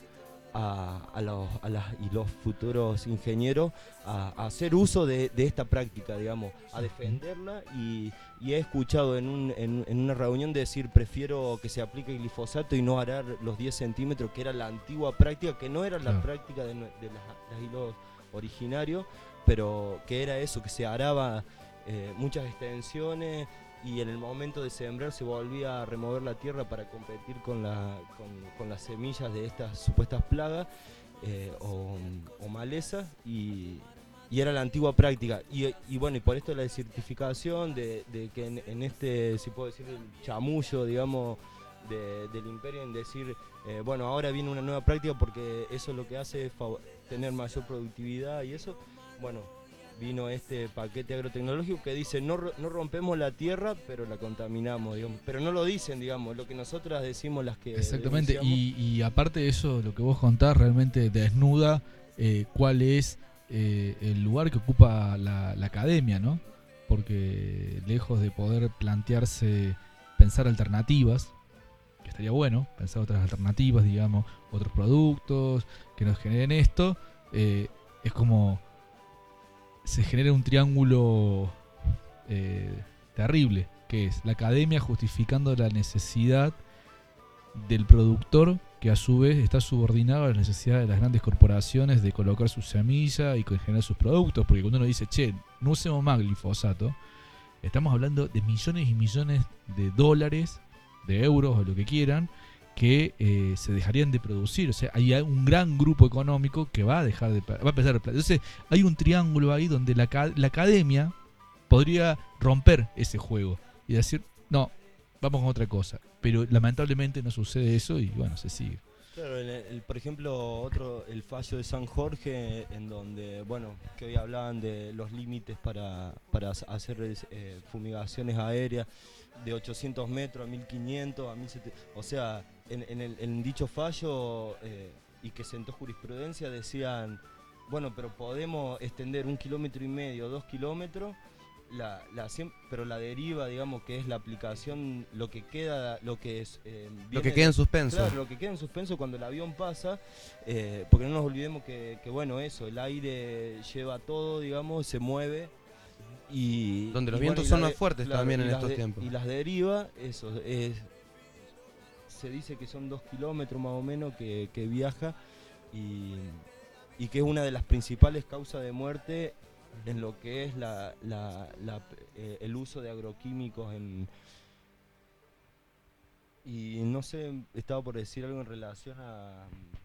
a, a, los, a las, y los futuros ingenieros a, a hacer uso de, de esta práctica, digamos, a defenderla y, y he escuchado en, un, en, en una reunión decir prefiero que se aplique el glifosato y no arar los diez centímetros, que era la antigua práctica, que no era la Claro. práctica de, de las, las hilos originarios, pero que era eso, que se araba eh, muchas extensiones y en el momento de sembrar se volvía a remover la tierra para competir con, la, con, con las semillas de estas supuestas plagas eh, o, o malezas y, y era la antigua práctica y, y bueno, y por esto la desertificación de, de que en, en este, si puedo decir, el chamullo, digamos, de, del imperio en decir, eh, bueno, ahora viene una nueva práctica porque eso lo que hace es tener mayor productividad y eso, bueno, vino este paquete agrotecnológico que dice no, no rompemos la tierra, pero la contaminamos, digamos. Pero no lo dicen, digamos, lo que nosotras decimos las que Exactamente, y, denunciamos. y aparte de eso, lo que vos contás realmente desnuda eh, cuál es eh, el lugar que ocupa la, la academia, ¿no? Porque lejos de poder plantearse, pensar alternativas, que estaría bueno, pensar otras alternativas, digamos, otros productos que nos generen esto, eh, es como se genera un triángulo eh, terrible, que es la academia justificando la necesidad del productor que a su vez está subordinado a las necesidades de las grandes corporaciones de colocar su semilla y generar sus productos, porque cuando uno dice, che, no usemos más glifosato, estamos hablando de millones y millones de dólares, de euros o lo que quieran, que eh, se dejarían de producir. O sea, hay un gran grupo económico que va a dejar de va a empezar a... Entonces, hay un triángulo ahí donde la, la academia podría romper ese juego y decir, no, vamos con otra cosa. Pero lamentablemente no sucede eso y bueno, se sigue. Claro, el, el, por ejemplo, otro, el fallo de San Jorge, en donde, bueno, que hoy hablaban de los límites para, para hacer eh, fumigaciones aéreas de ochocientos metros a mil quinientos, a mil setecientos, o sea, en, en, el, en dicho fallo eh, y que sentó jurisprudencia decían, bueno, pero podemos extender un kilómetro y medio, dos kilómetros, La, la, pero la deriva, digamos, que es la aplicación, lo que queda, lo que es eh, lo que queda en suspenso. Claro, lo que queda en suspenso cuando el avión pasa, eh, porque no nos olvidemos que, que bueno, eso, el aire lleva todo, digamos, se mueve y donde los y vientos bueno, son de, más fuertes claro, también en las estos de, tiempos. Y las derivas, eso, es, se dice que son dos kilómetros más o menos que, que viaja y, y que es una de las principales causas de muerte en lo que es la, la, la, eh, el uso de agroquímicos en... Y no sé, estaba por decir algo en relación a,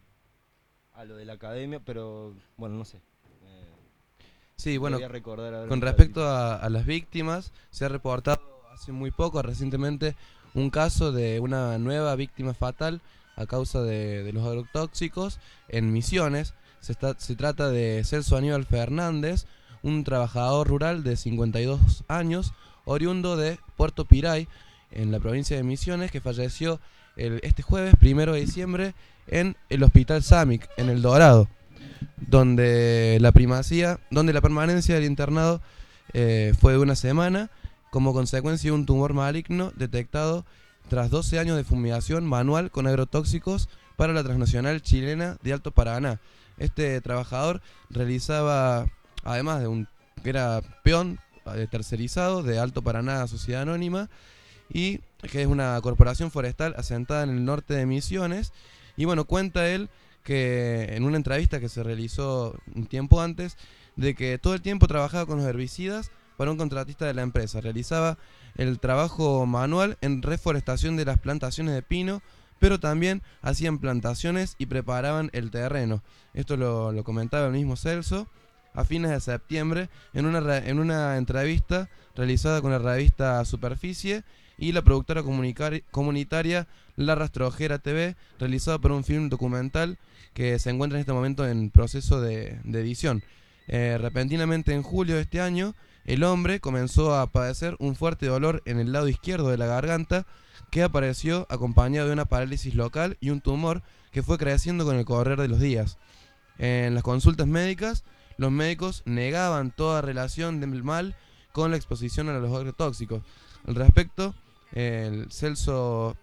a lo de la academia, pero bueno, no sé. Eh, sí, bueno, recordar con respecto a, a las víctimas, se ha reportado hace muy poco, recientemente, un caso de una nueva víctima fatal a causa de, de los agrotóxicos en Misiones. Se, está, se trata de Celso Aníbal Fernández, un trabajador rural de cincuenta y dos años, oriundo de Puerto Piray, en la provincia de Misiones, que falleció el, este jueves, primero de diciembre, en el Hospital Samic, en El Dorado, donde la primacía, donde la permanencia del internado eh, fue de una semana, como consecuencia de un tumor maligno detectado tras doce años de fumigación manual con agrotóxicos para la transnacional chilena de Alto Paraná. Este trabajador realizaba, además de un que era peón eh, tercerizado de Alto Paraná Sociedad Anónima, y que es una corporación forestal asentada en el norte de Misiones. Y bueno, cuenta él que en una entrevista que se realizó un tiempo antes, de que todo el tiempo trabajaba con los herbicidas para un contratista de la empresa. Realizaba el trabajo manual en reforestación de las plantaciones de pino, pero también hacían plantaciones y preparaban el terreno. Esto lo, lo comentaba el mismo Celso a fines de septiembre en una, en una entrevista realizada con la revista Superficie y la productora comunitaria La Rastrojera T V, realizada por un film documental que se encuentra en este momento en proceso de, de edición. Eh, repentinamente en julio de este año, el hombre comenzó a padecer un fuerte dolor en el lado izquierdo de la garganta, que apareció acompañado de una parálisis local y un tumor que fue creciendo con el correr de los días. En las consultas médicas, los médicos negaban toda relación del mal con la exposición a los agrotóxicos. Al respecto, el Celso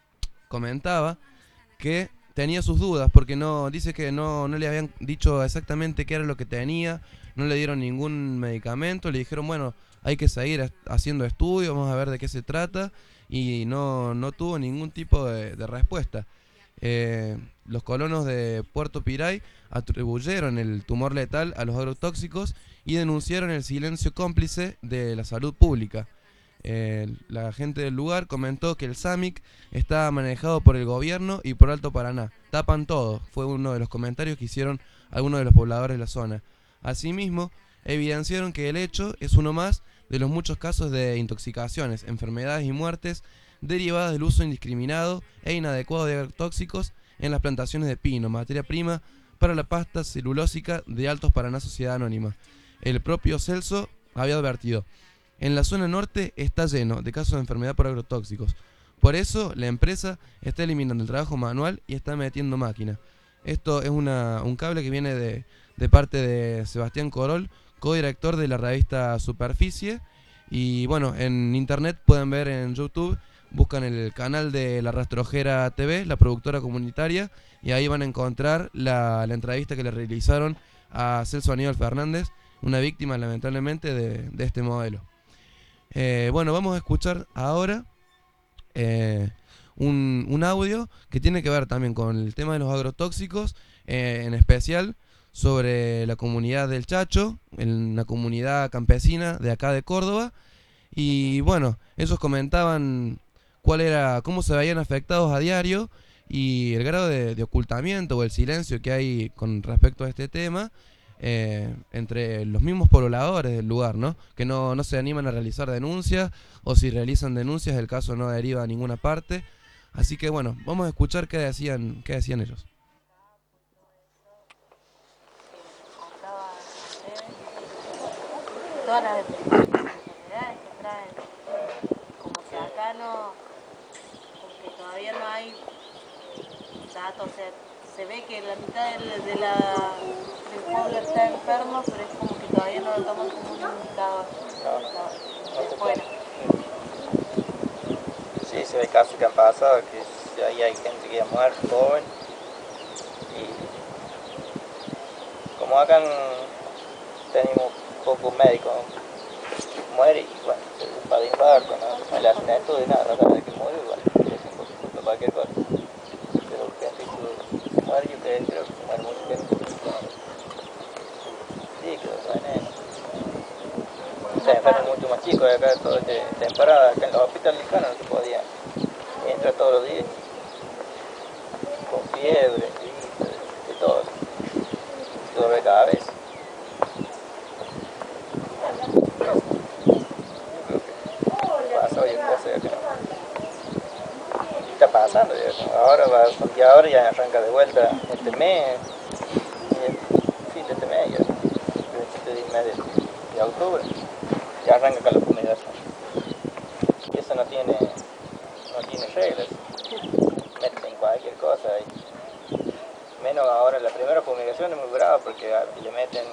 comentaba que tenía sus dudas porque no dice que no, no le habían dicho exactamente qué era lo que tenía, no le dieron ningún medicamento, le dijeron, bueno, hay que seguir haciendo estudios, vamos a ver de qué se trata, y no, no tuvo ningún tipo de, de respuesta. Eh, los colonos de Puerto Piray atribuyeron el tumor letal a los agrotóxicos y denunciaron el silencio cómplice de la salud pública. Eh, la gente del lugar comentó que el Samic está manejado por el gobierno y por Alto Paraná. Tapan todo, fue uno de los comentarios que hicieron algunos de los pobladores de la zona. Asimismo, evidenciaron que el hecho es uno más de los muchos casos de intoxicaciones, enfermedades y muertes derivadas del uso indiscriminado e inadecuado de agrotóxicos en las plantaciones de pino, materia prima para la pasta celulósica de Altos Paraná Sociedad Anónima. El propio Celso había advertido: en la zona norte está lleno de casos de enfermedad por agrotóxicos. Por eso la empresa está eliminando el trabajo manual y está metiendo máquina. Esto es una, un cable que viene de, de parte de Sebastián Corol, codirector de la revista Superficie. Y bueno, en internet pueden ver en YouTube, buscan el canal de La Rastrojera T V, la productora comunitaria, y ahí van a encontrar la, la entrevista que le realizaron a Celso Aníbal Fernández, una víctima lamentablemente de, de este modelo. Eh, bueno, vamos a escuchar ahora eh, un, un audio que tiene que ver también con el tema de los agrotóxicos, eh, en especial sobre la comunidad del Chacho, en la comunidad campesina de acá de Córdoba. Y bueno, ellos comentaban cuál era, cómo se veían afectados a diario y el grado de, de ocultamiento o el silencio que hay con respecto a este tema, eh, entre los mismos pobladores del lugar, ¿no? Que no, no se animan a realizar denuncias, o si realizan denuncias el caso no deriva a ninguna parte. Así que bueno, vamos a escuchar qué decían, qué decían ellos. Todas las enfermedades que traen, como que acá no, porque todavía no hay datos, o sea, se ve que la mitad de la, de la, del pueblo está enfermo, pero es como que todavía no lo toman como un indicador de fuera. Sí, se ve casos que han pasado, que ahí hay gente que ha muerto joven, y como acá tenemos pocos médicos, muere y bueno, se ocupa de infarto, no, no le hacen esto de nada, cada vez que muere, bueno, le hacen por cualquier cosa. Pero gente que muere, yo creo, creo que muere mucha gente. Sí, que los veneno. Se enferman mucho más chicos de acá, toda esta temporada, acá en los hospitales no se podía entrar todos los días, con fiebre, y de todo, dolor de cabeza. Está pasando ya, ahora va, y ahora ya arranca de vuelta este mes, y fin de este mes, ya, principio de mes de, de octubre, ya arranca con la fumigación. Y eso no tiene, no tiene reglas, meten cualquier cosa, y menos ahora la primera fumigación es muy brava porque le meten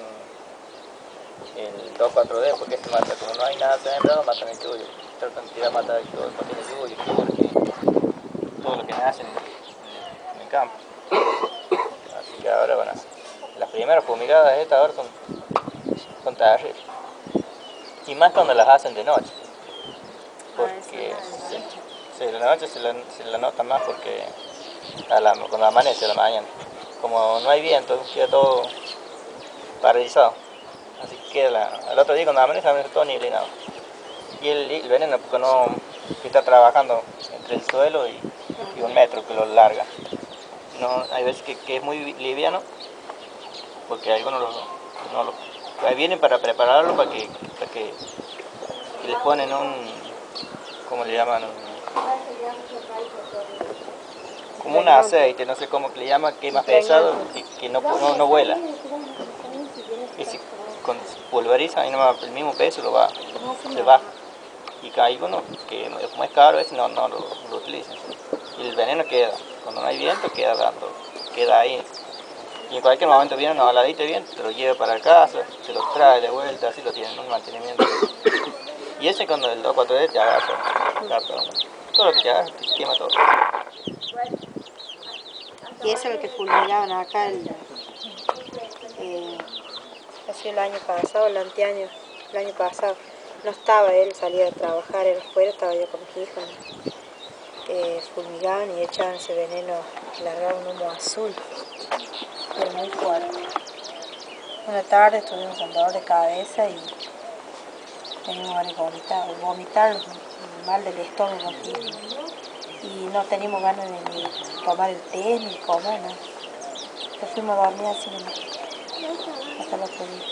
el dos cuatro D porque se mata, como no hay nada sembrado, matan el tuyo. Tratan de tirar matar todo lo que tiene tuyo, todo lo que, todo lo que nace en, en, en el campo. Así que ahora, bueno, las primeras fumigadas estas ahora son, son terribles. Y más cuando las hacen de noche. Porque sí, de la noche se la, se la nota más porque a la, cuando amanece a la mañana. Como no hay viento, queda todo paralizado. Así que queda la, al otro día cuando amanece, amanece todo niblinado. Y el, el veneno porque no, que está trabajando entre el suelo y, y un metro que lo larga. No, hay veces que, que es muy liviano, porque algunos lo, no lo, ahí vienen para prepararlo, para que, para que, que les ponen un, ¿cómo le llaman? Un, como un aceite, no sé cómo le llaman, que es más pesado, que, que no, no, no vuela. Y si con pulverizan, ahí nomás el mismo peso lo va, se baja. Y hay uno que como es caro, ese no, no lo, lo utilizan. Y el veneno queda, cuando no hay viento queda dando, queda ahí. Y en cualquier momento viene una baladita de viento, te lo lleva para casa, se lo trae de vuelta, así lo tienen un mantenimiento. Y ese cuando el dos cuatro D te agarra, todo lo que te agarra, te quema todo. Y eso es lo que fulminaban acá el, eh, así el año pasado, el anteaño, el año pasado. No estaba él, salía a trabajar, él afuera, estaba yo con mis hijos. Eh, fulmigaban y echaban ese veneno, largaban un humo azul, pero muy fuerte. Una tarde estuvimos con dolor de cabeza y teníamos ganas de vomitar, vomitar mal del estómago. Y no teníamos ganas de ni tomar el té ni comer, ¿no? Nos fuimos a dormir así hasta el otro día.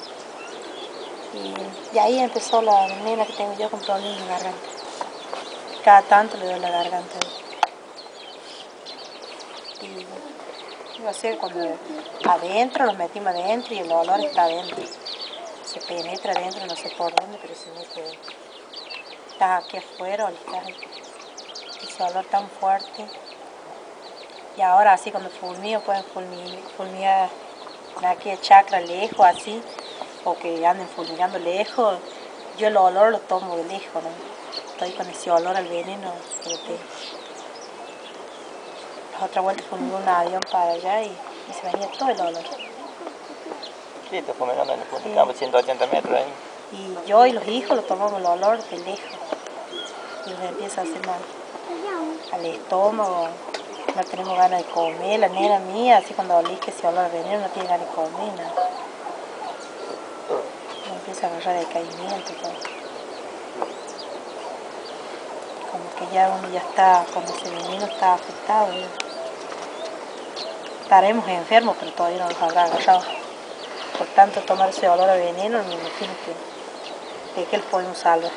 Y, y ahí empezó la nena que tengo yo con problemas de garganta. Cada tanto le doy la garganta. Y iba a ser cuando adentro, los metimos adentro y el olor está adentro. Se penetra adentro, no sé por dónde, pero se mete. Estás aquí afuera o estás ese olor tan fuerte. Y ahora así cuando fulmío pueden fulmigar, fulmigar aquí el chakra lejos así, o que anden fulmigando lejos. Yo el olor lo tomo de lejos, ¿no? Estoy con ese olor al veneno. La otra vuelta fumigó un avión para allá y, y se venía todo el olor. Sí, está fumigando en el punto de ciento ochenta metros ahí. Y yo y los hijos lo tomamos el olor de lejos y nos empieza a hacer mal. al estómago, no tenemos ganas de comer, la nena mía, así cuando olís que se olor a veneno no tiene ganas de comer, nada. No empieza a agarrar decaimiento, todo. Como que ya uno ya está, como ese veneno está afectado, ya. Estaremos enfermos, pero todavía no nos habrá agarrado. Por tanto, tomar ese olor a veneno, me imagino que, que, que él podemos salvar.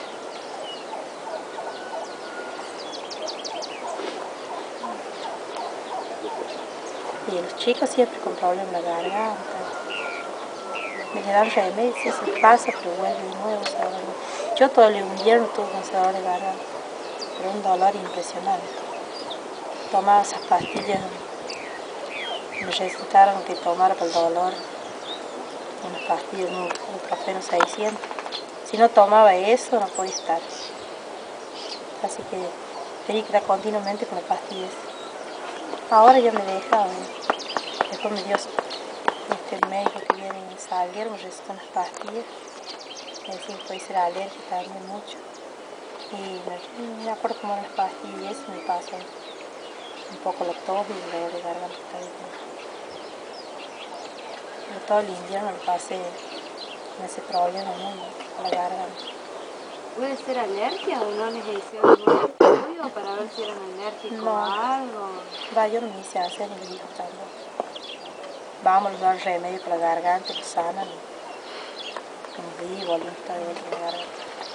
Y los chicos siempre con problemas en la garganta. Me le dan remedio, sí se pasa, pero vuelve de nuevo. O sea, yo todo el invierno tuve con sabor de garganta, pero un dolor impresionante. Tomaba esas pastillas, me recetaron que tomara para el dolor unas pastillas, un ibuprofeno seiscientos. Si no tomaba eso, no podía estar. Así que tenía que estar continuamente con las pastillas. Ahora ya me dejaba. Después me dio este, el médico que viene en Salguero, me recetó unas pastillas. Me decía que puede ser alérgica también mucho. Y me, me acuerdo cómo las pastillas y eso me pasa un poco la tos y el dolor de garganta. Pero todo el invierno lo pasé con ese problema, ¿no? Con la garganta. ¿Puede ser alergia o no necesito algún estudio para ver si eran alérgicos no. a algo? Va, yo no me hice hacer ni me dijo tampoco. Vamos a dar remedio para la garganta, lo sanan. Como vivo, limpia de la garganta.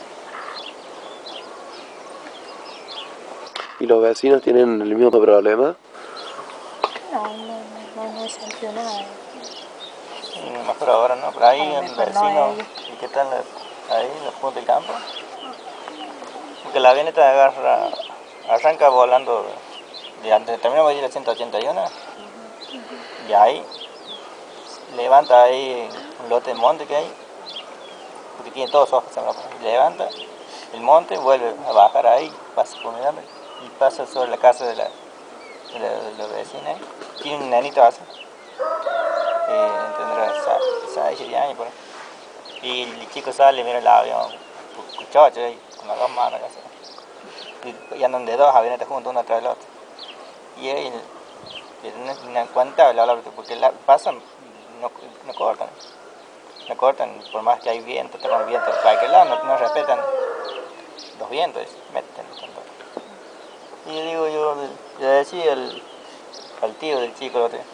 ¿Y los vecinos tienen el mismo problema? No, no, no, no he sentido nada. Sí, mejor ahora, ¿no? Pero ahí el vecino, no ¿y qué tal ahí, los puntos del campo? Porque la avioneta agarra, arranca volando, de antes terminamos de ir al ciento ochenta y uno, y ahí levanta ahí un lote de monte que hay, porque tiene todos ojos, levanta el monte, vuelve a bajar ahí, pasa por mi nombre, y pasa sobre la casa de, la, de, la, de los vecinos. Tiene un nenito así, eh, tendrá seis, siete años por ahí. Y el chico sale, mira el avión, cuchocho ahí, con las dos manos, así. Y andan de dos avionetas juntos, uno tras el otro. Y él, no, no cuenta, porque la, pasan, no, no cortan. No cortan, por más que hay viento, tenemos viento para cualquier lado, no, no respetan los vientos, meten con todo. Y yo digo, yo le decía al, al tío del chico, lo otro,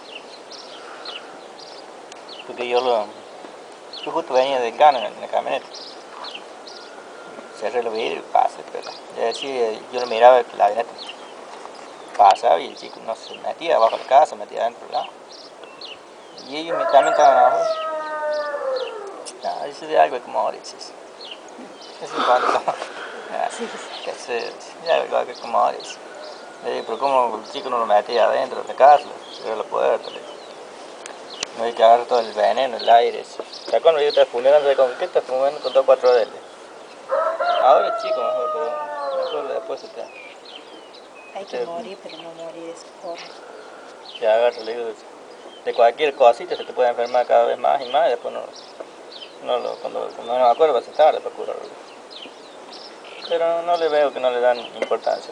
porque yo lo, yo justo venía del Gano en la camioneta, cerré los vidrios y pasé, pero le decía, yo lo miraba que la avioneta pasaba y el chico no se metía abajo de la casa, metía adentro del lado. Y ellos también estaban abajo. Ah, eso de algo hay que morir, sí. Es un cuanto. Ah, sí, que se, ya algo hay que morir. Le digo, pero ¿cómo el chico no lo metía adentro de la casa? Cerró la puerta. No hay que agarrar todo el veneno, el aire. O sea, cuando yo estaba fumigando, ¿con qué estás fumigando con dos cuatro de él? Ahora es chico mejor, pero mejor después se te... Hay que morir, pero no morir de esa forma. Ya agarra, le digo, de cualquier cosita se te puede enfermar cada vez más y más y después no, no lo, cuando, cuando no me acuerdo va a ser tarde para curarlo. Pero no le veo que no le dan importancia.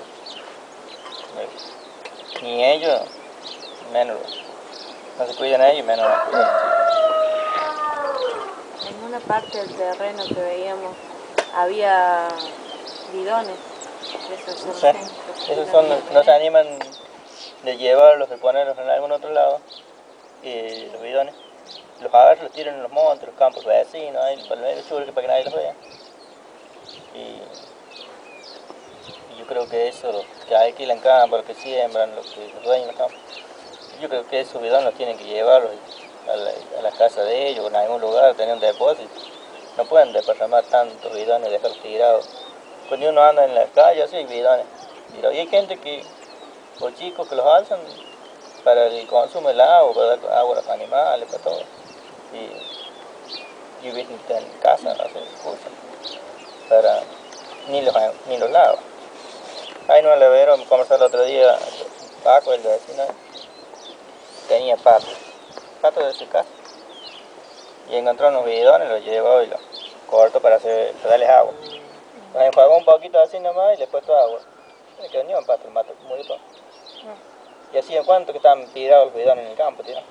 Ni ellos, menos. No se cuidan ellos, menos nos cuidan. En una parte del terreno que veíamos había bidones. Esos son, sí, esos son, no se animan de llevarlos, de ponerlos en algún otro lado, y los bidones, los agarran, los tiran en los montes, los campos vecinos, ahí, para el medio chulo, para que nadie los vea. Y, y yo creo que eso, que alquilan campo, los que siembran, los, que, los dueños de los campos, yo creo que esos bidones los tienen que llevarlos a la, a la casa de ellos, o en algún lugar, tener un depósito. No pueden desparramar tantos bidones y dejarlos tirados. Cuando uno anda en la calle, así hay bidones. Y hay gente que, o chicos que los alzan para el consumo del agua, para dar agua a los animales, para todo. Y, y viven en casa, no sé, cosas. Para, ni los, ni los lavan. Ahí no le vieron conversar el otro día, Paco, el vecino, tenía patos, patos de su casa. Y encontró unos bidones, los llevó y los cortó para, hacer, para darles agua. Los enjuagó un poquito así nomás y le puso agua. Me quedó ni un pato, el mato, murió todo. Y así en cuanto que estaban tirados los bidones en el campo, tío.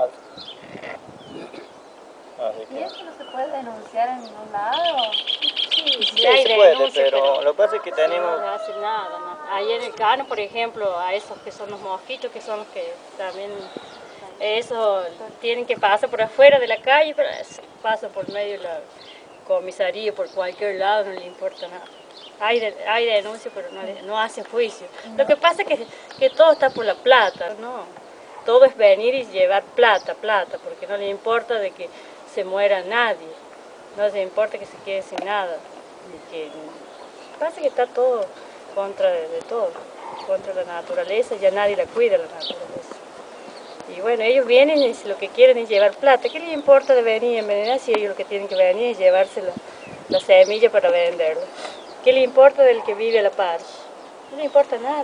Así que... ¿Y eso no se puede denunciar en ningún lado? Sí, sí hay se puede, denuncia, pero, pero lo que pasa es que tenemos... No hace nada, ¿no? Ahí en el cano, por ejemplo, a esos que son los mosquitos, que son los que también... Eso tienen que pasar por afuera de la calle, pero pasan por medio de la comisaría, por cualquier lado, no le importa nada. Hay, de, hay denuncia, pero no, no hace juicio. Lo que pasa es que, que todo está por la plata, ¿no? Todo es venir y llevar plata, plata, porque no le importa de que se muera nadie, no le importa que se quede sin nada. Que, pasa que está todo contra de, de todo, contra la naturaleza, ya nadie la cuida la naturaleza. Y bueno, ellos vienen y lo que quieren es llevar plata. ¿Qué les importa de venir y envenenar si ellos lo que tienen que venir es llevarse la, la semilla para venderla? ¿Qué le importa del que vive a la par? No le importa nada.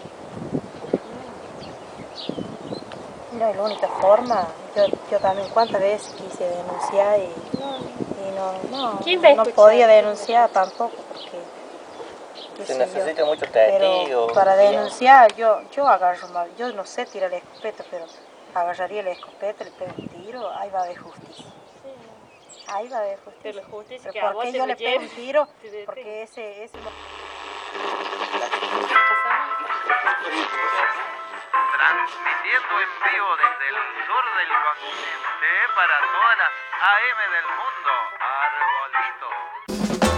No es la única forma. Yo, yo también cuántas veces quise denunciar y no, y no, no, ¿Quién va a no escuchar? podía denunciar tampoco porque... Se necesita mucho testigo. Pero para denunciar yo, yo agarro mal, yo no sé tirar la escopeta, pero agarraría la escopeta, le pego un tiro, ahí va a haber justicia. Ahí va a haber justicia. Pero justicia pero que ¿por a vos qué te yo lo le pego lleve? un tiro? Porque ese... ese... Transmitiendo en vivo desde el sur del continente para todas las A M del mundo. Arbolito.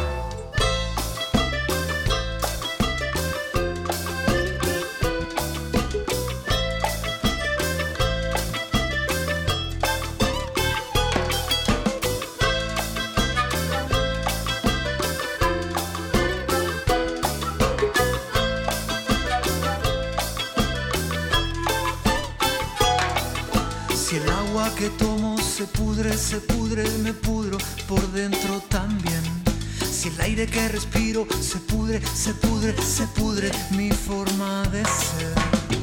Si el agua que tomo se pudre, se pudre, me pudro por dentro también. Si el aire que respiro se pudre, se pudre, se pudre mi forma de ser.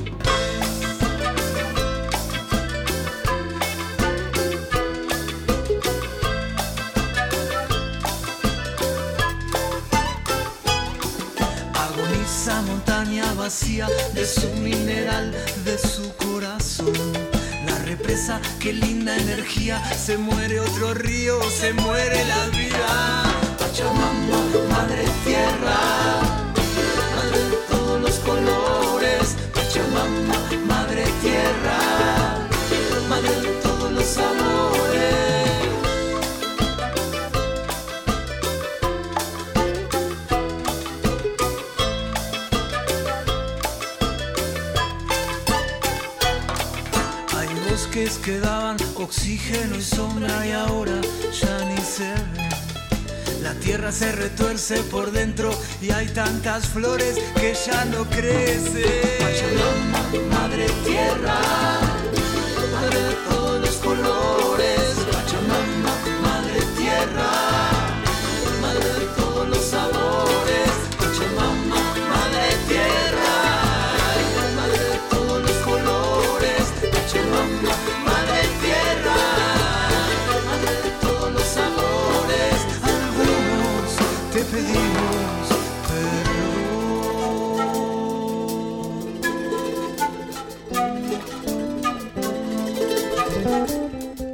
Agoniza montaña vacía de su mineral, de su corazón. Represa, qué linda energía, se muere otro río, se muere la vida. Pachamama, madre tierra, madre de todos los colores. Pachamama, madre tierra, madre de todos los sabores. Que daban oxígeno y sombra y ahora ya ni se ven. La tierra se retuerce por dentro y hay tantas flores que ya no crecen. Pachamama, madre tierra, madre de todos los colores. Pachamama, madre tierra, madre de todos los sabores. Pachamama, madre tierra, madre de todos los colores. Pachamama, madre tierra, madre de todos los sabores. Algunos te pedimos perdón.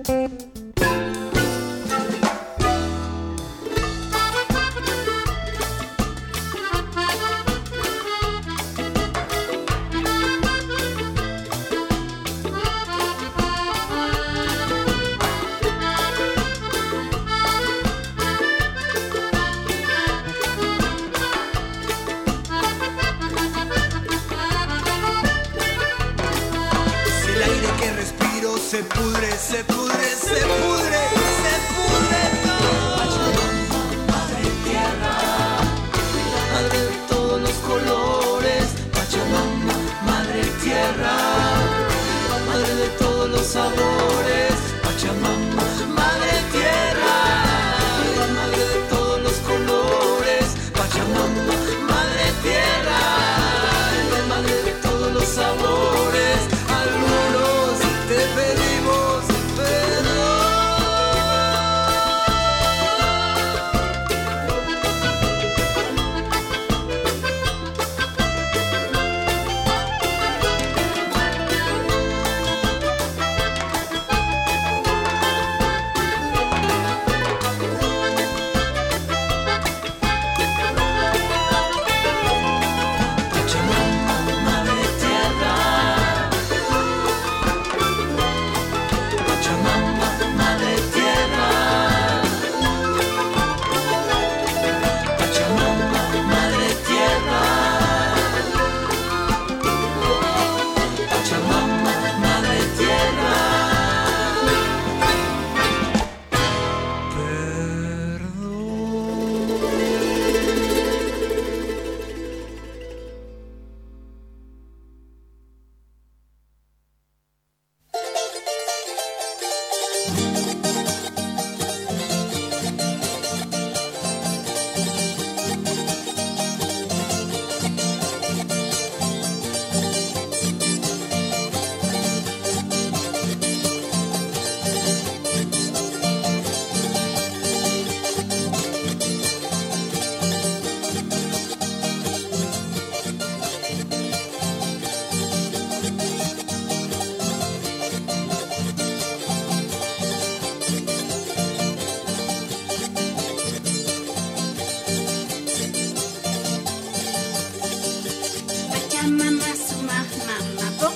Se pudre, se pudre, se pudre, se pudre todo. Pachamama, madre tierra, madre de todos los colores. Pachamama, madre tierra, madre de todos los sabores. Pachamama, madre tierra, madre de todos los colores. Pachamama, madre tierra, madre de todos los sabores. Algunos te pedimos perdón.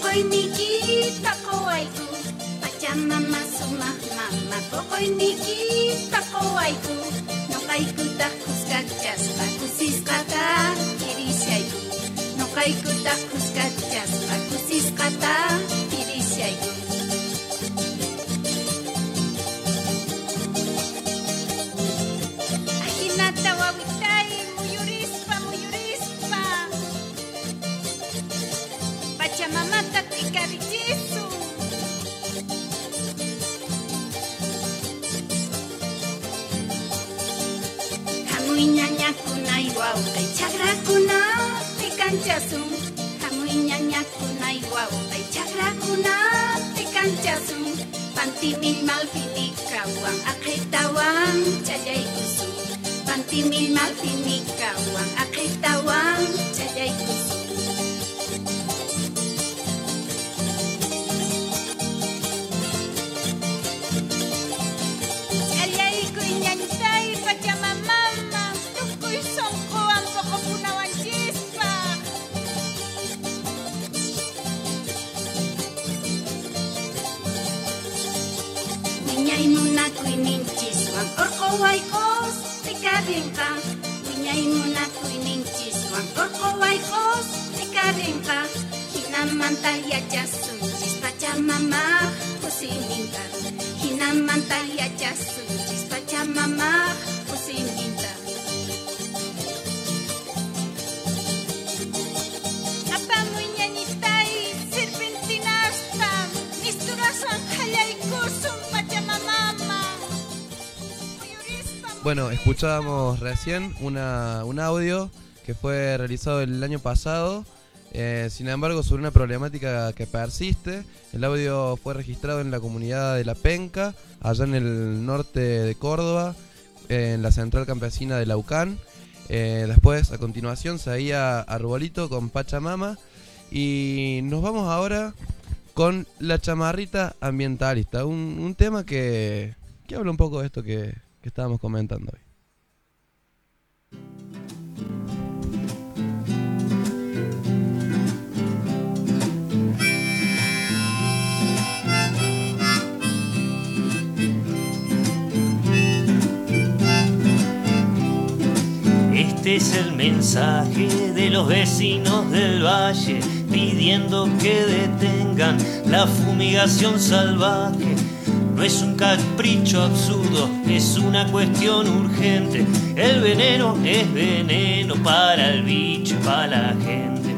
Pokoiniki takoaiku, Pachamama sumah mama. Pokoiniki takoaiku, Nokaiku takus kachas, takusis kata kirishaiku. Nokaiku takus kachas, takusis kata kirishaiku. Ahinata wawitai, muyurispa, muyurispa. Pachamama tatikarichisu. Hamuy ñañakuna iwawtay chakrakuna tikanchasun. Hamuy ñañakuna iwawtay chakrakuna tikanchasun. Pantimil malfinikawan aqhaytawan chayaykusun. Pantimil malfinikawan aqhaytawan chayaykusun. Wiñaymuna kuyninchiswan urquwaykos rikarinqa. Wiñaymuna kuyninchiswan urquwaykos rikarinqa. Hinamanta yachasunchis Pachamama kusiminta. Hinamanta yachasunchis Pachamama kusiminta. Apamuy ñañitay sirpintinasta. Misturasan qallaykusun Pachamamama. Bueno, escuchábamos recién una, un audio que fue realizado el año pasado, eh, sin embargo sobre una problemática que persiste. El audio fue registrado en la comunidad de La Penca, allá en el norte de Córdoba, eh, en la central campesina de Laucán. Eh, después, a continuación, seguía Arbolito con Pachamama. Y nos vamos ahora con La Chamarrita Ambientalista, un, un tema que, que habla un poco de esto que, que estábamos comentando hoy. Este es el mensaje de los vecinos del valle, pidiendo que detengan la fumigación salvaje. No es un capricho absurdo, es una cuestión urgente. El veneno es veneno para el bicho y para la gente.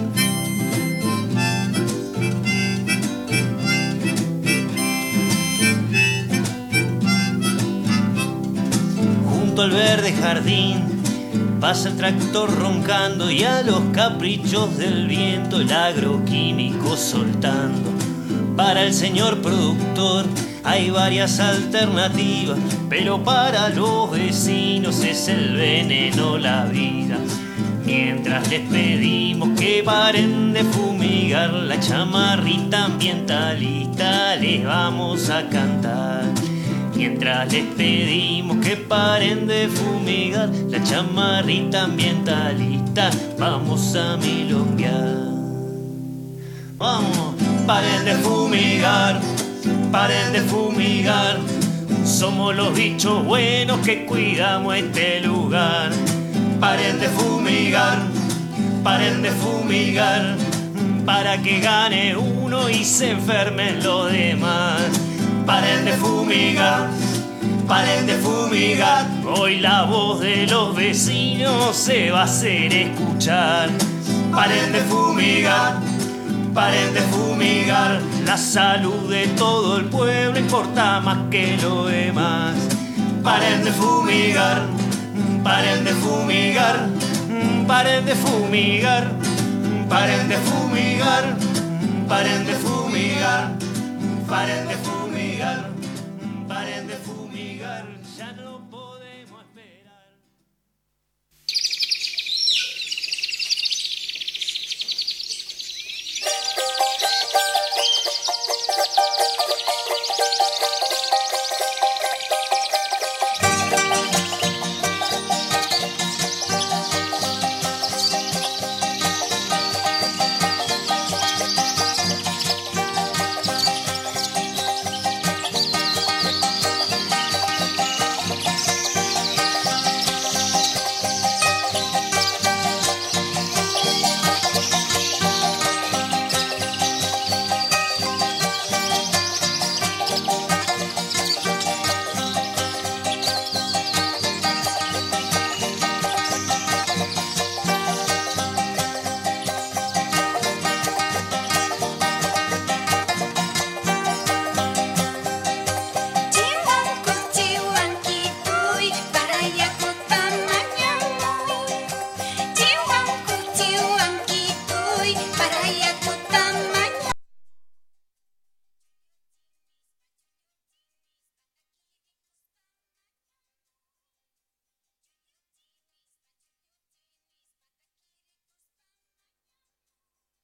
Junto al verde jardín pasa el tractor roncando y a los caprichos del viento el agroquímico soltando. Para el señor productor hay varias alternativas, pero para los vecinos es el veneno la vida. Mientras les pedimos que paren de fumigar, la chamarrita ambientalista les vamos a cantar. Mientras les pedimos que paren de fumigar, la chamarrita ambientalista vamos a milonguear. Vamos, paren de fumigar, paren de fumigar. Somos los bichos buenos que cuidamos este lugar. Paren de fumigar, paren de fumigar, para que gane uno y se enfermen los demás. Paren de fumigar, paren de fumigar. Hoy la voz de los vecinos se va a hacer escuchar. Paren de fumigar, paren de fumigar. La salud de todo el pueblo importa más que lo demás. Paren de fumigar, paren de fumigar, paren de fumigar, paren de fumigar, paren de fumigar, paren de fumigar, paren de fumigar, ya no